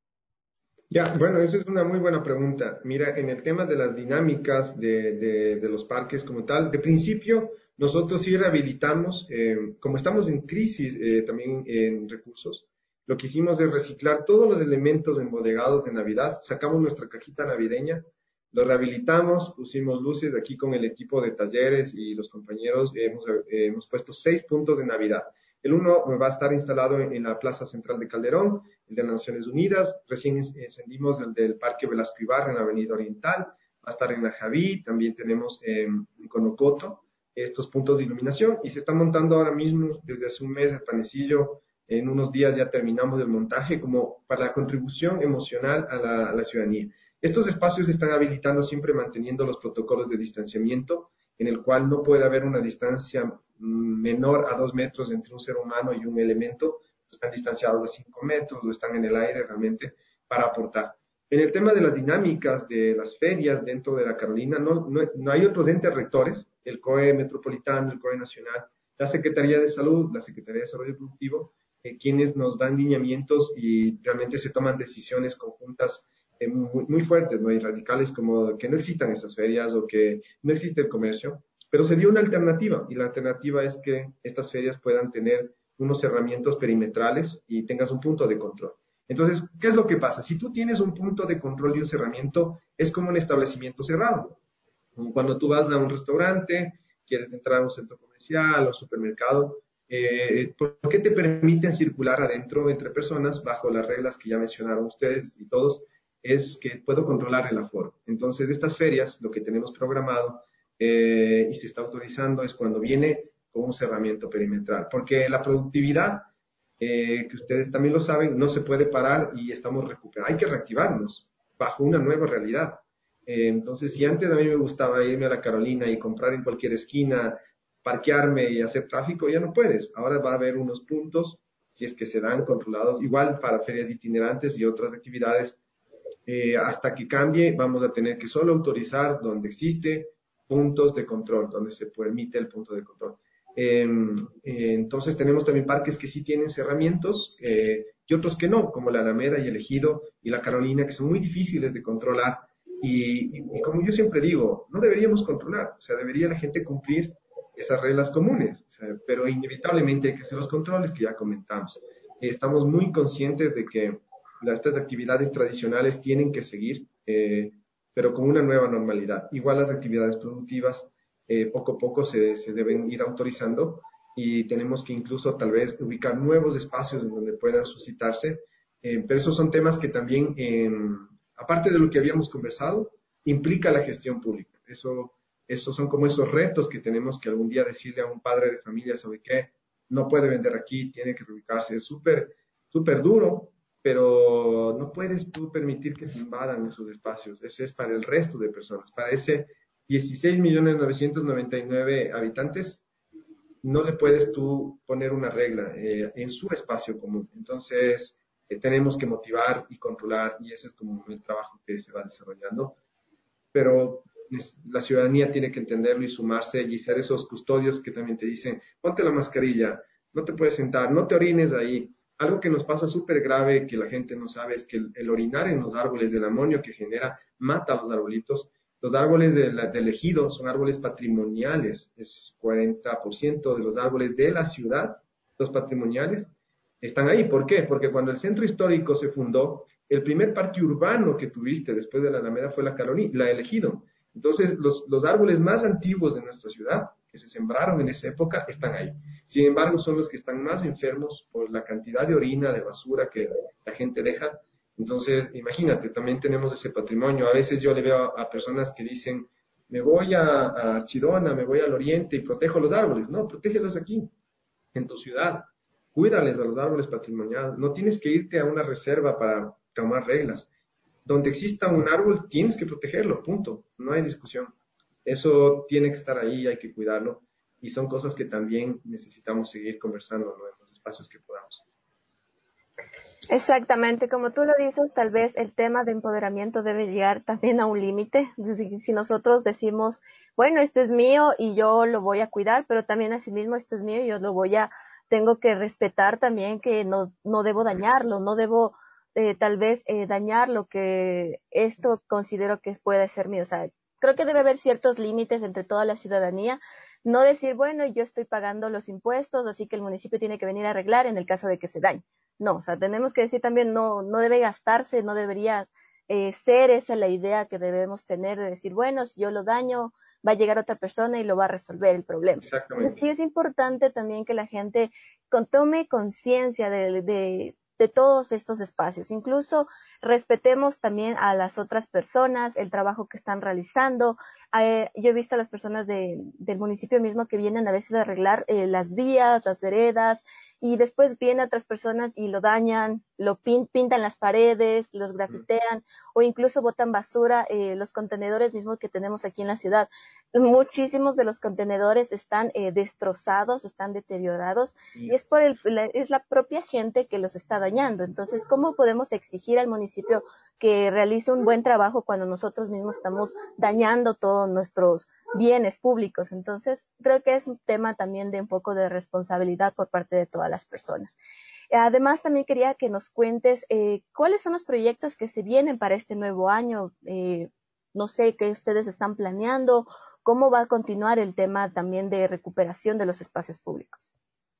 Ya, bueno, esa es una muy buena pregunta. Mira, en el tema de las dinámicas de, de, de los parques como tal, de principio nosotros sí rehabilitamos, eh, como estamos en crisis eh, también en recursos, lo que hicimos es reciclar todos los elementos embodegados de Navidad, sacamos nuestra cajita navideña, lo rehabilitamos, pusimos luces aquí con el equipo de talleres y los compañeros, eh, hemos, eh, hemos puesto seis puntos de Navidad. El uno va a estar instalado en, en la Plaza Central de Calderón, el de las Naciones Unidas, recién encendimos el del Parque Velasco Ibarra en la Avenida Oriental, va a estar en la Javí, también tenemos eh, en Conocoto estos puntos de iluminación y se está montando ahora mismo desde hace un mes el panecillo, en unos días ya terminamos el montaje como para la contribución emocional a la, a la ciudadanía. Estos espacios se están habilitando siempre manteniendo los protocolos de distanciamiento, en el cual no puede haber una distancia menor a dos metros entre un ser humano y un elemento, están distanciados a cinco metros o están en el aire realmente para aportar. En el tema de las dinámicas de las ferias dentro de la Carolina, no, no, no hay otros entes rectores, el C O E Metropolitano, el C O E Nacional, la Secretaría de Salud, la Secretaría de Desarrollo Productivo, eh, quienes nos dan lineamientos y realmente se toman decisiones conjuntas eh, muy, muy fuertes, ¿no? Y radicales, como que no existan esas ferias o que no existe el comercio. Pero se dio una alternativa y la alternativa es que estas ferias puedan tener unos cerramientos perimetrales y tengas un punto de control. Entonces, ¿qué es lo que pasa? Si tú tienes un punto de control y un cerramiento, es como un establecimiento cerrado. Cuando tú vas a un restaurante, quieres entrar a un centro comercial o supermercado, eh, ¿por qué te permiten circular adentro entre personas bajo las reglas que ya mencionaron ustedes y todos? Es que puedo controlar el aforo. Entonces, estas ferias, lo que tenemos programado, Eh, y se está autorizando es cuando viene con un cerramiento perimetral, porque la productividad, eh, que ustedes también lo saben, no se puede parar y estamos recuperando, hay que reactivarnos bajo una nueva realidad. Eh, entonces, si antes a mí me gustaba irme a la Carolina y comprar en cualquier esquina, parquearme y hacer tráfico, ya no puedes. Ahora va a haber unos puntos, si es que se dan controlados, igual para ferias itinerantes y otras actividades. Eh, hasta que cambie, vamos a tener que solo autorizar donde existe puntos de control, donde se permite el punto de control. Eh, eh, entonces tenemos también parques que sí tienen cerramientos eh, y otros que no, como la Alameda y el Ejido y la Carolina, que son muy difíciles de controlar. Y, y, y como yo siempre digo, no deberíamos controlar, o sea, debería la gente cumplir esas reglas comunes, o sea, pero inevitablemente hay que hacer los controles que ya comentamos. Eh, estamos muy conscientes de que las, estas actividades tradicionales tienen que seguir, eh, pero con una nueva normalidad. Igual las actividades productivas eh, poco a poco se, se deben ir autorizando y tenemos que incluso tal vez ubicar nuevos espacios en donde puedan suscitarse, eh, pero esos son temas que también, eh, aparte de lo que habíamos conversado, implica la gestión pública. Eso, esos son como esos retos que tenemos que algún día decirle a un padre de familia, ¿sabe qué? No puede vender aquí, tiene que reubicarse. Es súper, súper duro, pero no puedes tú permitir que te invadan esos espacios. Eso es para el resto de personas. Para ese dieciséis millones novecientos noventa y nueve habitantes, no le puedes tú poner una regla eh, en su espacio común. Entonces, eh, tenemos que motivar y controlar, y ese es como el trabajo que se va desarrollando. Pero la ciudadanía tiene que entenderlo y sumarse y ser esos custodios que también te dicen, ponte la mascarilla, no te puedes sentar, no te orines ahí. Algo que nos pasa súper grave, que la gente no sabe, es que el, el orinar en los árboles, el amonio que genera, mata a los arbolitos. Los árboles de la- del ejido son árboles patrimoniales, es cuarenta por ciento de los árboles de la ciudad, los patrimoniales, están ahí. ¿Por qué? Porque cuando el centro histórico se fundó, el primer parque urbano que tuviste después de la Alameda fue la Carolina, la El Ejido. Entonces, los, los árboles más antiguos de nuestra ciudad, que se sembraron en esa época, están ahí. Sin embargo, son los que están más enfermos por la cantidad de orina, de basura que la gente deja. Entonces, imagínate, también tenemos ese patrimonio. A veces yo le veo a, a personas que dicen, me voy a, a Archidona, me voy al oriente y protejo los árboles. No, protégelos aquí, en tu ciudad. Cuídales a los árboles patrimoniales. No tienes que irte a una reserva para tomar reglas. Donde exista un árbol, tienes que protegerlo, punto. No hay discusión. Eso tiene que estar ahí, hay que cuidarlo. Y son cosas que también necesitamos seguir conversando, ¿no?, en los espacios que podamos. Exactamente, como tú lo dices, tal vez el tema de empoderamiento debe llegar también a un límite. Si, si nosotros decimos, bueno, esto es mío y yo lo voy a cuidar, pero también asimismo esto es mío y yo lo voy a, tengo que respetar también que no, no debo dañarlo, no debo eh, tal vez eh, dañar lo que esto considero que puede ser mío. O sea, creo que debe haber ciertos límites entre toda la ciudadanía. No decir, bueno, yo estoy pagando los impuestos, así que el municipio tiene que venir a arreglar en el caso de que se dañe. No, o sea, tenemos que decir también, no, no debe gastarse, no debería eh, ser esa la idea que debemos tener de decir, bueno, si yo lo daño, va a llegar otra persona y lo va a resolver el problema. Entonces sí es importante también que la gente con, tome conciencia de, de, de todos estos espacios. Incluso respetemos también a las otras personas, el trabajo que están realizando. Eh, yo he visto a las personas de, del municipio mismo que vienen a veces a arreglar eh, las vías, las veredas, y después vienen otras personas y lo dañan, lo pin, pintan las paredes, los grafitean, o incluso botan basura, eh, los contenedores mismos que tenemos aquí en la ciudad. Muchísimos de los contenedores están eh, destrozados, están deteriorados, y es por el, la, es la propia gente que los está dañando. Entonces, ¿cómo podemos exigir al municipio que realice un buen trabajo cuando nosotros mismos estamos dañando todos nuestros bienes públicos? Entonces, creo que es un tema también de un poco de responsabilidad por parte de todas las personas. Además, también quería que nos cuentes eh, cuáles son los proyectos que se vienen para este nuevo año. Eh, no sé qué ustedes están planeando, cómo va a continuar el tema también de recuperación de los espacios públicos.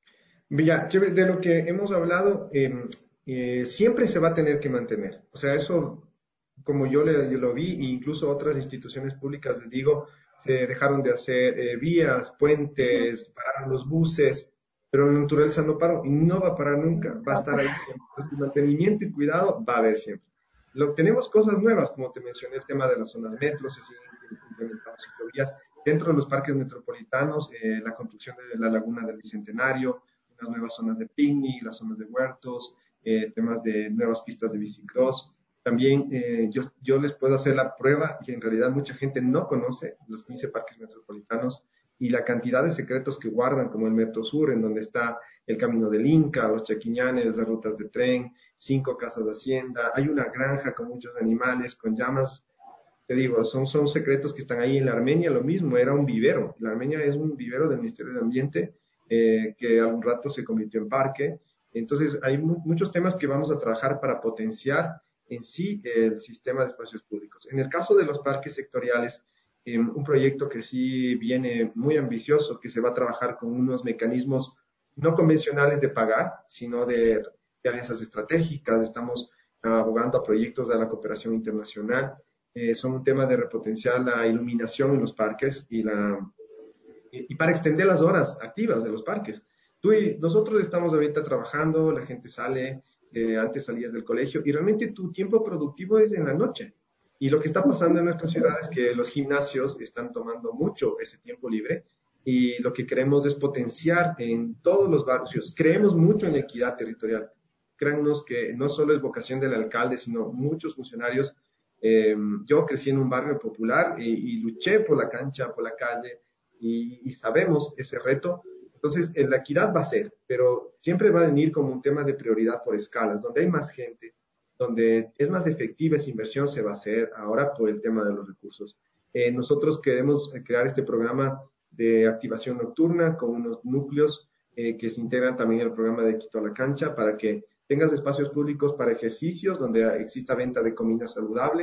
Ya, chévere, de lo que hemos hablado, eh, eh, siempre se va a tener que mantener. O sea, eso, como yo, le, yo lo vi, e incluso otras instituciones públicas, les digo, se dejaron de hacer eh, vías, puentes, pararon los buses, pero la naturaleza no paró y no va a parar nunca, va a estar ahí siempre. Entonces, mantenimiento y cuidado va a haber siempre. Lo, tenemos cosas nuevas, como te mencioné, el tema de las zonas metros, se siguen implementando ciclovías. Dentro de los parques metropolitanos, eh, la construcción de la laguna del Bicentenario, las nuevas zonas de picnic, las zonas de huertos, eh, temas de nuevas pistas de bicicross. También eh, yo, yo les puedo hacer la prueba que en realidad mucha gente no conoce los quince parques metropolitanos y la cantidad de secretos que guardan, como el Metro Sur, en donde está el Camino del Inca, los Chaquiñanes, las rutas de tren, cinco casas de hacienda, hay una granja con muchos animales, con llamas. Te digo, son, son secretos que están ahí. En la Armenia lo mismo, era un vivero. La Armenia es un vivero del Ministerio de Ambiente, eh, que algún rato se convirtió en parque. Entonces, hay mu muchos temas que vamos a trabajar para potenciar en sí el sistema de espacios públicos. En el caso de los parques sectoriales, eh, un proyecto que sí viene muy ambicioso, que se va a trabajar con unos mecanismos no convencionales de pagar, sino de, de alianzas estratégicas. Estamos abogando a proyectos de la cooperación internacional. Eh, son un tema de repotenciar la iluminación en los parques y, la, y, y para extender las horas activas de los parques. Tú y nosotros estamos ahorita trabajando, la gente sale, eh, antes salías del colegio y realmente tu tiempo productivo es en la noche. Y lo que está pasando en nuestra ciudad es que los gimnasios están tomando mucho ese tiempo libre y lo que queremos es potenciar en todos los barrios. Creemos mucho en la equidad territorial. Créannos que no solo es vocación del alcalde, sino muchos funcionarios. Eh, yo crecí en un barrio popular y, y luché por la cancha, por la calle y, y sabemos ese reto. Entonces, en la equidad va a ser, pero siempre va a venir como un tema de prioridad por escalas, donde hay más gente, donde es más efectiva esa inversión, se va a hacer ahora por el tema de los recursos. Eh, nosotros queremos crear este programa de activación nocturna con unos núcleos eh, que se integran también al programa de Quito a la Cancha para que tengas espacios públicos para ejercicios donde exista venta de comida saludable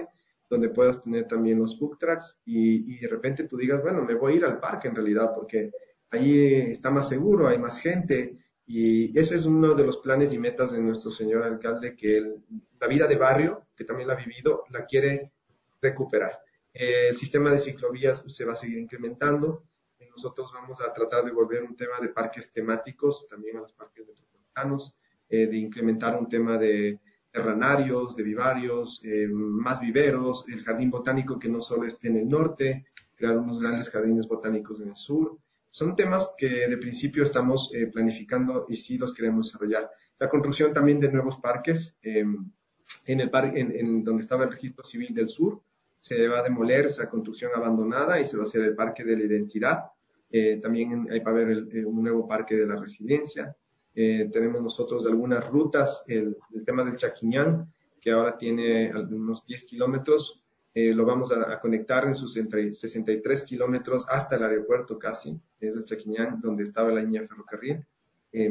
donde puedas tener también los food trucks y, y de repente tú digas, bueno, me voy a ir al parque en realidad porque ahí está más seguro, hay más gente y ese es uno de los planes y metas de nuestro señor alcalde, que él, la vida de barrio, que también la ha vivido, la quiere recuperar. Eh, el sistema de ciclovías se va a seguir incrementando. Nosotros vamos a tratar de volver un tema de parques temáticos también a los parques metropolitanos, eh, de incrementar un tema de terranarios, de vivarios, eh, más viveros, el jardín botánico que no solo esté en el norte, crear unos grandes jardines botánicos en el sur. Son temas que de principio estamos eh, planificando y sí los queremos desarrollar. La construcción también de nuevos parques, eh, en el parque, en, en donde estaba el registro civil del sur, se va a demoler esa construcción abandonada y se va a hacer el Parque de la Identidad. Eh, también hay para ver el, el, un nuevo Parque de la Resiliencia. Eh, tenemos nosotros algunas rutas, el, el tema del Chaquiñán, que ahora tiene unos diez kilómetros, eh, lo vamos a, a conectar en sus entre sesenta y tres kilómetros hasta el aeropuerto casi, es el Chaquiñán, donde estaba la línea ferrocarril. Eh,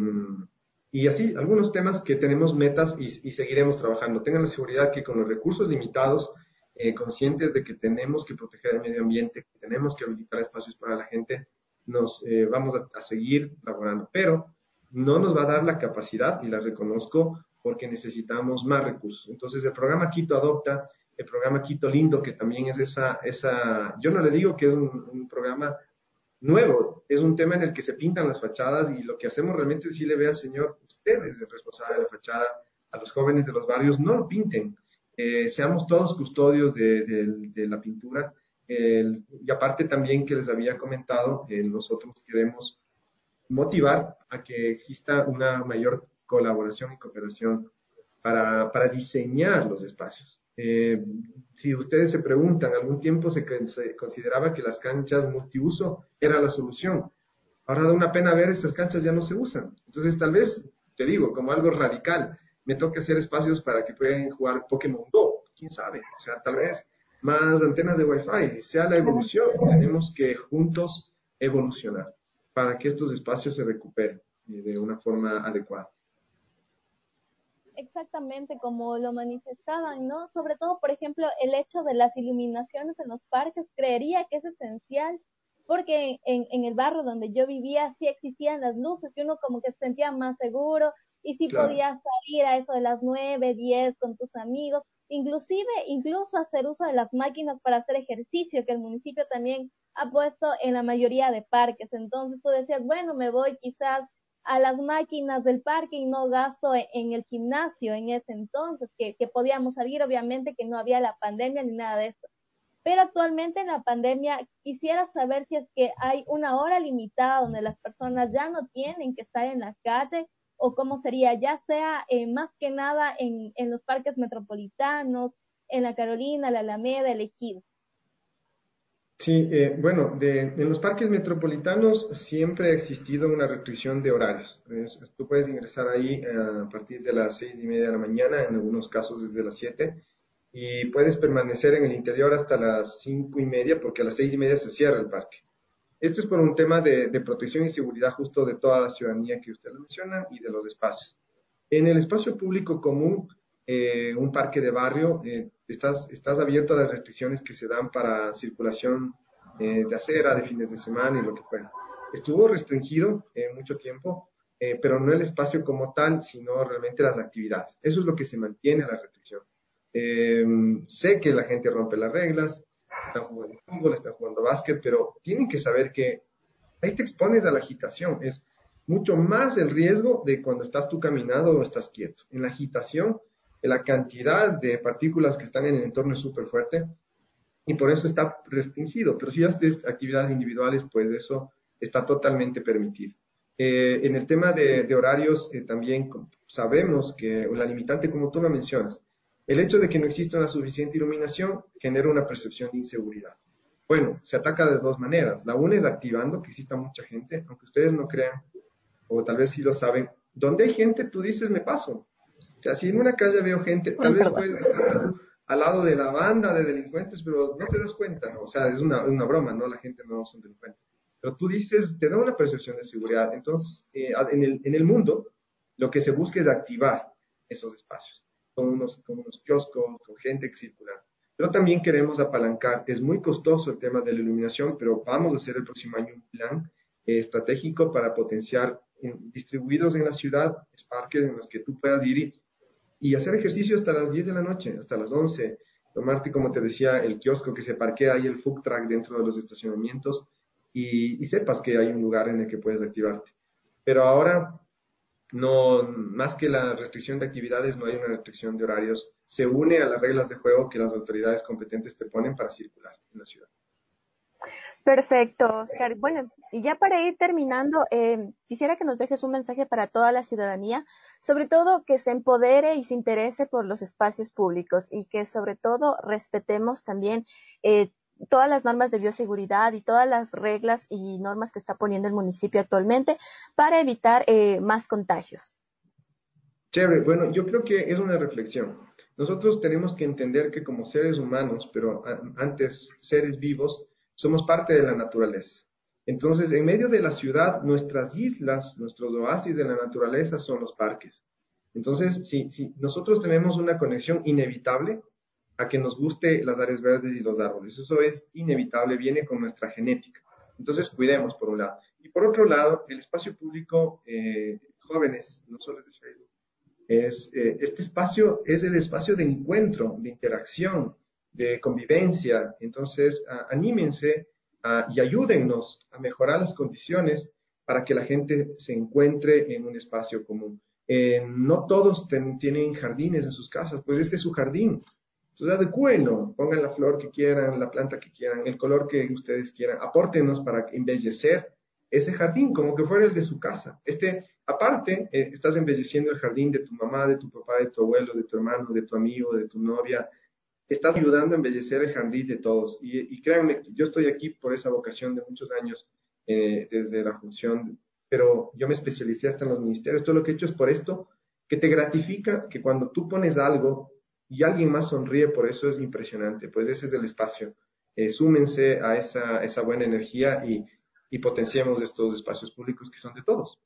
y así, algunos temas que tenemos metas y, y seguiremos trabajando. Tengan la seguridad que con los recursos limitados, eh, conscientes de que tenemos que proteger el medio ambiente, que tenemos que habilitar espacios para la gente, nos eh, vamos a, a seguir laborando. Pero no nos va a dar la capacidad, y la reconozco, porque necesitamos más recursos. Entonces, el programa Quito Adopta, el programa Quito Lindo, que también es esa, esa yo no le digo que es un, un programa nuevo, es un tema en el que se pintan las fachadas y lo que hacemos realmente es decirle, vea, señor, usted es el responsable de la fachada, a los jóvenes de los barrios, no lo pinten, eh, seamos todos custodios de, de, de la pintura. El, y aparte también que les había comentado, eh, nosotros queremos motivar a que exista una mayor colaboración y cooperación para, para diseñar los espacios. Eh, si ustedes se preguntan, algún tiempo se, se consideraba que las canchas multiuso era la solución. Ahora da una pena ver esas canchas ya no se usan. Entonces tal vez, te digo, como algo radical, me toque hacer espacios para que puedan jugar Pokémon Go, quién sabe. O sea, tal vez más antenas de Wi-Fi, sea la evolución. Tenemos que juntos evolucionar para que estos espacios se recuperen de una forma adecuada. Exactamente como lo manifestaban, ¿no? Sobre todo, por ejemplo, el hecho de las iluminaciones en los parques, creería que es esencial, porque en, en el barrio donde yo vivía sí existían las luces y uno como que se sentía más seguro y sí Claro. podías salir a eso de las nueve, diez con tus amigos, inclusive incluso hacer uso de las máquinas para hacer ejercicio, que el municipio también ha puesto en la mayoría de parques. Entonces tú decías, bueno, me voy quizás a las máquinas del parque y no gasto en el gimnasio en ese entonces, que, que podíamos salir, obviamente que no había la pandemia ni nada de eso. Pero actualmente en la pandemia quisiera saber si es que hay una hora limitada donde las personas ya no tienen que estar en la calle o cómo sería, ya sea eh, más que nada en, en los parques metropolitanos, en la Carolina, la Alameda, el Ejido. Sí, eh, bueno, de, en los parques metropolitanos siempre ha existido una restricción de horarios. Es, tú puedes ingresar ahí eh, a partir de las seis y media de la mañana, en algunos casos desde las siete, y puedes permanecer en el interior hasta las cinco y media, porque a las seis y media se cierra el parque. Esto es por un tema de, de protección y seguridad justo de toda la ciudadanía que ustedes mencionan y de los espacios. En el espacio público común, eh, un parque de barrio, eh, estás, estás abierto a las restricciones que se dan para circulación eh, de acera, de fines de semana y lo que fuera. Estuvo restringido eh, mucho tiempo, eh, pero no el espacio como tal, sino realmente las actividades. Eso es lo que se mantiene la restricción. Eh, sé que la gente rompe las reglas, están jugando fútbol, están jugando básquet, pero tienen que saber que ahí te expones a la agitación. Es mucho más el riesgo de cuando estás tú caminando o estás quieto. En la agitación, la cantidad de partículas que están en el entorno es súper fuerte y por eso está restringido. Pero si haces actividades individuales, pues eso está totalmente permitido. Eh, en el tema de, de horarios, eh, también sabemos que la limitante, como tú lo mencionas, el hecho de que no exista una suficiente iluminación genera una percepción de inseguridad. Bueno, se ataca de dos maneras. La una es activando que exista mucha gente, aunque ustedes no crean, o tal vez sí lo saben. Donde hay gente, tú dices, me paso. O sea, si en una calle veo gente, tal vez puedes estar al lado de la banda de delincuentes, pero no te das cuenta, ¿no? O sea, es una, una broma, ¿no? La gente no son delincuentes. Pero tú dices, te da una percepción de seguridad. Entonces, eh, en, el, en el mundo, lo que se busca es activar esos espacios, con unos, con unos kioscos, con gente que circula. Pero también queremos apalancar, es muy costoso el tema de la iluminación, pero vamos a hacer el próximo año un plan eh, estratégico para potenciar en, distribuidos en la ciudad, parques en los que tú puedas ir y, y hacer ejercicio hasta las diez de la noche, hasta las once, tomarte, como te decía, el kiosco que se parquea ahí, el food truck dentro de los estacionamientos y, y sepas que hay un lugar en el que puedes activarte. Pero ahora, no, más que la restricción de actividades, no hay una restricción de horarios. Se une a las reglas de juego que las autoridades competentes te ponen para circular en la ciudad. Perfecto, Oscar. Bueno, y ya para ir terminando, eh, quisiera que nos dejes un mensaje para toda la ciudadanía, sobre todo que se empodere y se interese por los espacios públicos y que sobre todo respetemos también eh, todas las normas de bioseguridad y todas las reglas y normas que está poniendo el municipio actualmente para evitar eh, más contagios. Chévere, bueno, yo creo que es una reflexión. Nosotros tenemos que entender que como seres humanos, pero a, antes seres vivos, somos parte de la naturaleza. Entonces, en medio de la ciudad, nuestras islas, nuestros oasis de la naturaleza son los parques. Entonces, si, si nosotros tenemos una conexión inevitable a que nos guste las áreas verdes y los árboles, eso es inevitable, viene con nuestra genética. Entonces, cuidemos por un lado. Y por otro lado, el espacio público, eh, jóvenes, no solo es de Facebook, es, eh, este espacio es el espacio de encuentro, de interacción, de convivencia. Entonces, a, anímense a, y ayúdennos a mejorar las condiciones para que la gente se encuentre en un espacio común. Eh, no todos ten, tienen jardines en sus casas, pues este es su jardín. Entonces, adecúenlo, pongan la flor que quieran, la planta que quieran, el color que ustedes quieran, apórtenos para embellecer ese jardín como que fuera el de su casa. Este, aparte, eh, estás embelleciendo el jardín de tu mamá, de tu papá, de tu abuelo, de tu hermano, de tu amigo, de tu novia. Estás ayudando a embellecer el jardín de todos. Y, y créanme, yo estoy aquí por esa vocación de muchos años, eh, desde la función, pero yo me especialicé hasta en los ministerios. Todo lo que he hecho es por esto, que te gratifica que cuando tú pones algo y alguien más sonríe, por eso es impresionante. Pues ese es el espacio. Eh, súmense a esa, esa buena energía y y potenciemos estos espacios públicos que son de todos.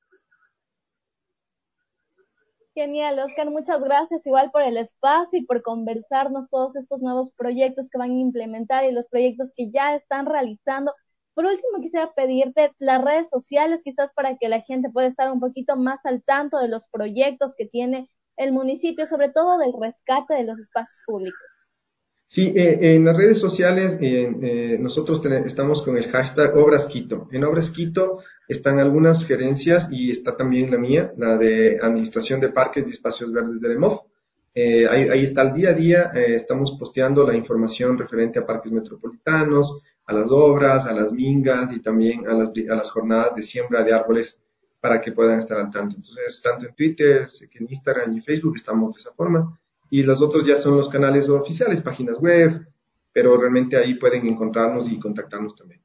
Genial, Oscar, muchas gracias igual por el espacio y por conversarnos todos estos nuevos proyectos que van a implementar y los proyectos que ya están realizando. Por último, quisiera pedirte las redes sociales, quizás para que la gente pueda estar un poquito más al tanto de los proyectos que tiene el municipio, sobre todo del rescate de los espacios públicos. Sí, eh, en las redes sociales eh, eh, nosotros ten, estamos con el hashtag Obras Quito. En Obras Quito están algunas gerencias y está también la mía, la de Administración de Parques y Espacios Verdes del E M O F. Eh, ahí, ahí está el día a día, eh, estamos posteando la información referente a parques metropolitanos, a las obras, a las mingas y también a las, a las jornadas de siembra de árboles para que puedan estar al tanto. Entonces, tanto en Twitter, en Instagram y Facebook estamos de esa forma. Y los otros ya son los canales oficiales, páginas web, pero realmente ahí pueden encontrarnos y contactarnos también.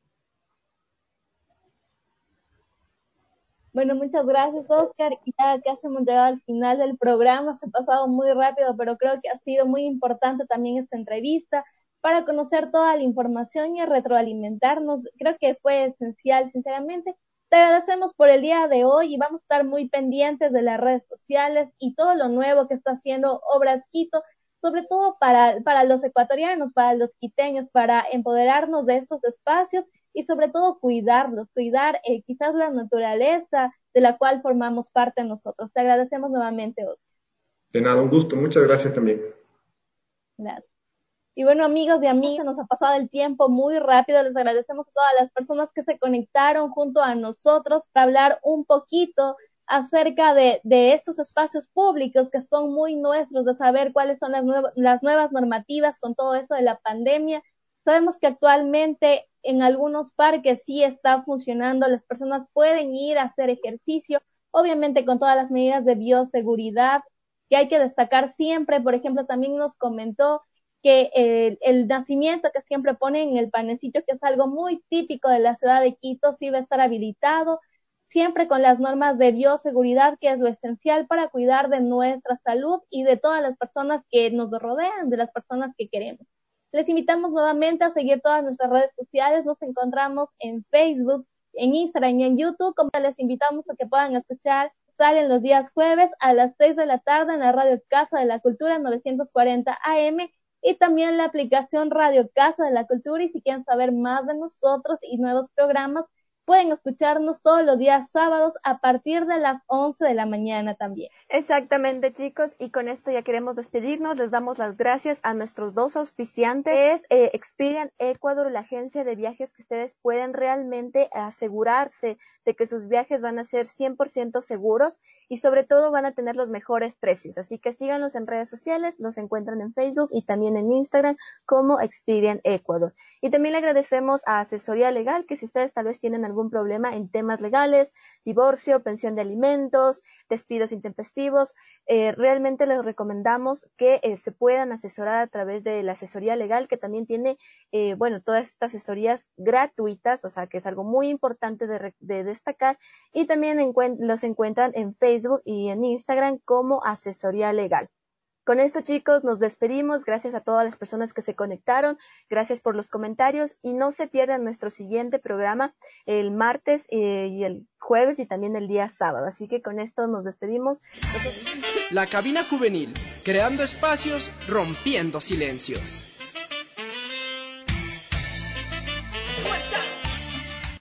Bueno, muchas gracias, Oscar. Y ya casi hemos llegado al final del programa, se ha pasado muy rápido, pero creo que ha sido muy importante también esta entrevista para conocer toda la información y retroalimentarnos. Creo que fue esencial, sinceramente. Te agradecemos por el día de hoy y vamos a estar muy pendientes de las redes sociales y todo lo nuevo que está haciendo Obras Quito, sobre todo para, para los ecuatorianos, para los quiteños, para empoderarnos de estos espacios y sobre todo cuidarlos, cuidar eh, quizás la naturaleza de la cual formamos parte nosotros. Te agradecemos nuevamente, Oscar. De nada, un gusto. Muchas gracias también. Gracias. Y bueno, amigos y amigas, nos ha pasado el tiempo muy rápido. Les agradecemos a todas las personas que se conectaron junto a nosotros para hablar un poquito acerca de, de estos espacios públicos que son muy nuestros, de saber cuáles son las, nuevas, las nuevas normativas con todo esto de la pandemia. Sabemos que actualmente en algunos parques sí está funcionando, las personas pueden ir a hacer ejercicio, obviamente con todas las medidas de bioseguridad que hay que destacar siempre. Por ejemplo, también nos comentó que el, el nacimiento que siempre ponen en el panecito, que es algo muy típico de la ciudad de Quito, sí va a estar habilitado, siempre con las normas de bioseguridad, que es lo esencial para cuidar de nuestra salud y de todas las personas que nos rodean, de las personas que queremos. Les invitamos nuevamente a seguir todas nuestras redes sociales, nos encontramos en Facebook, en Instagram y en YouTube, como les invitamos a que puedan escuchar, salen los días jueves a las seis de la tarde en la Radio Casa de la Cultura novecientos cuarenta A M, y también la aplicación Radio Casa de la Cultura. Y si quieren saber más de nosotros y nuevos programas, pueden escucharnos todos los días sábados a partir de las once de la mañana también. Exactamente, chicos, y con esto ya queremos despedirnos. Les damos las gracias a nuestros dos auspiciantes. Es eh, Experian Ecuador, la agencia de viajes que ustedes pueden realmente asegurarse de que sus viajes van a ser cien por ciento seguros y sobre todo van a tener los mejores precios. Así que síganlos en redes sociales, los encuentran en Facebook y también en Instagram como Experian Ecuador. Y también le agradecemos a Asesoría Legal, que si ustedes tal vez tienen algún problema en temas legales, divorcio, pensión de alimentos, despidos intempestivos, eh, realmente les recomendamos que eh, se puedan asesorar a través de la asesoría legal, que también tiene, eh, bueno, todas estas asesorías gratuitas, o sea, que es algo muy importante de, de destacar, y también encuent- los encuentran en Facebook y en Instagram como Asesoría Legal. Con esto, chicos, nos despedimos. Gracias a todas las personas que se conectaron. Gracias por los comentarios y no se pierdan nuestro siguiente programa el martes eh, y el jueves y también el día sábado. Así que con esto nos despedimos. La cabina juvenil, creando espacios, rompiendo silencios. Suelta.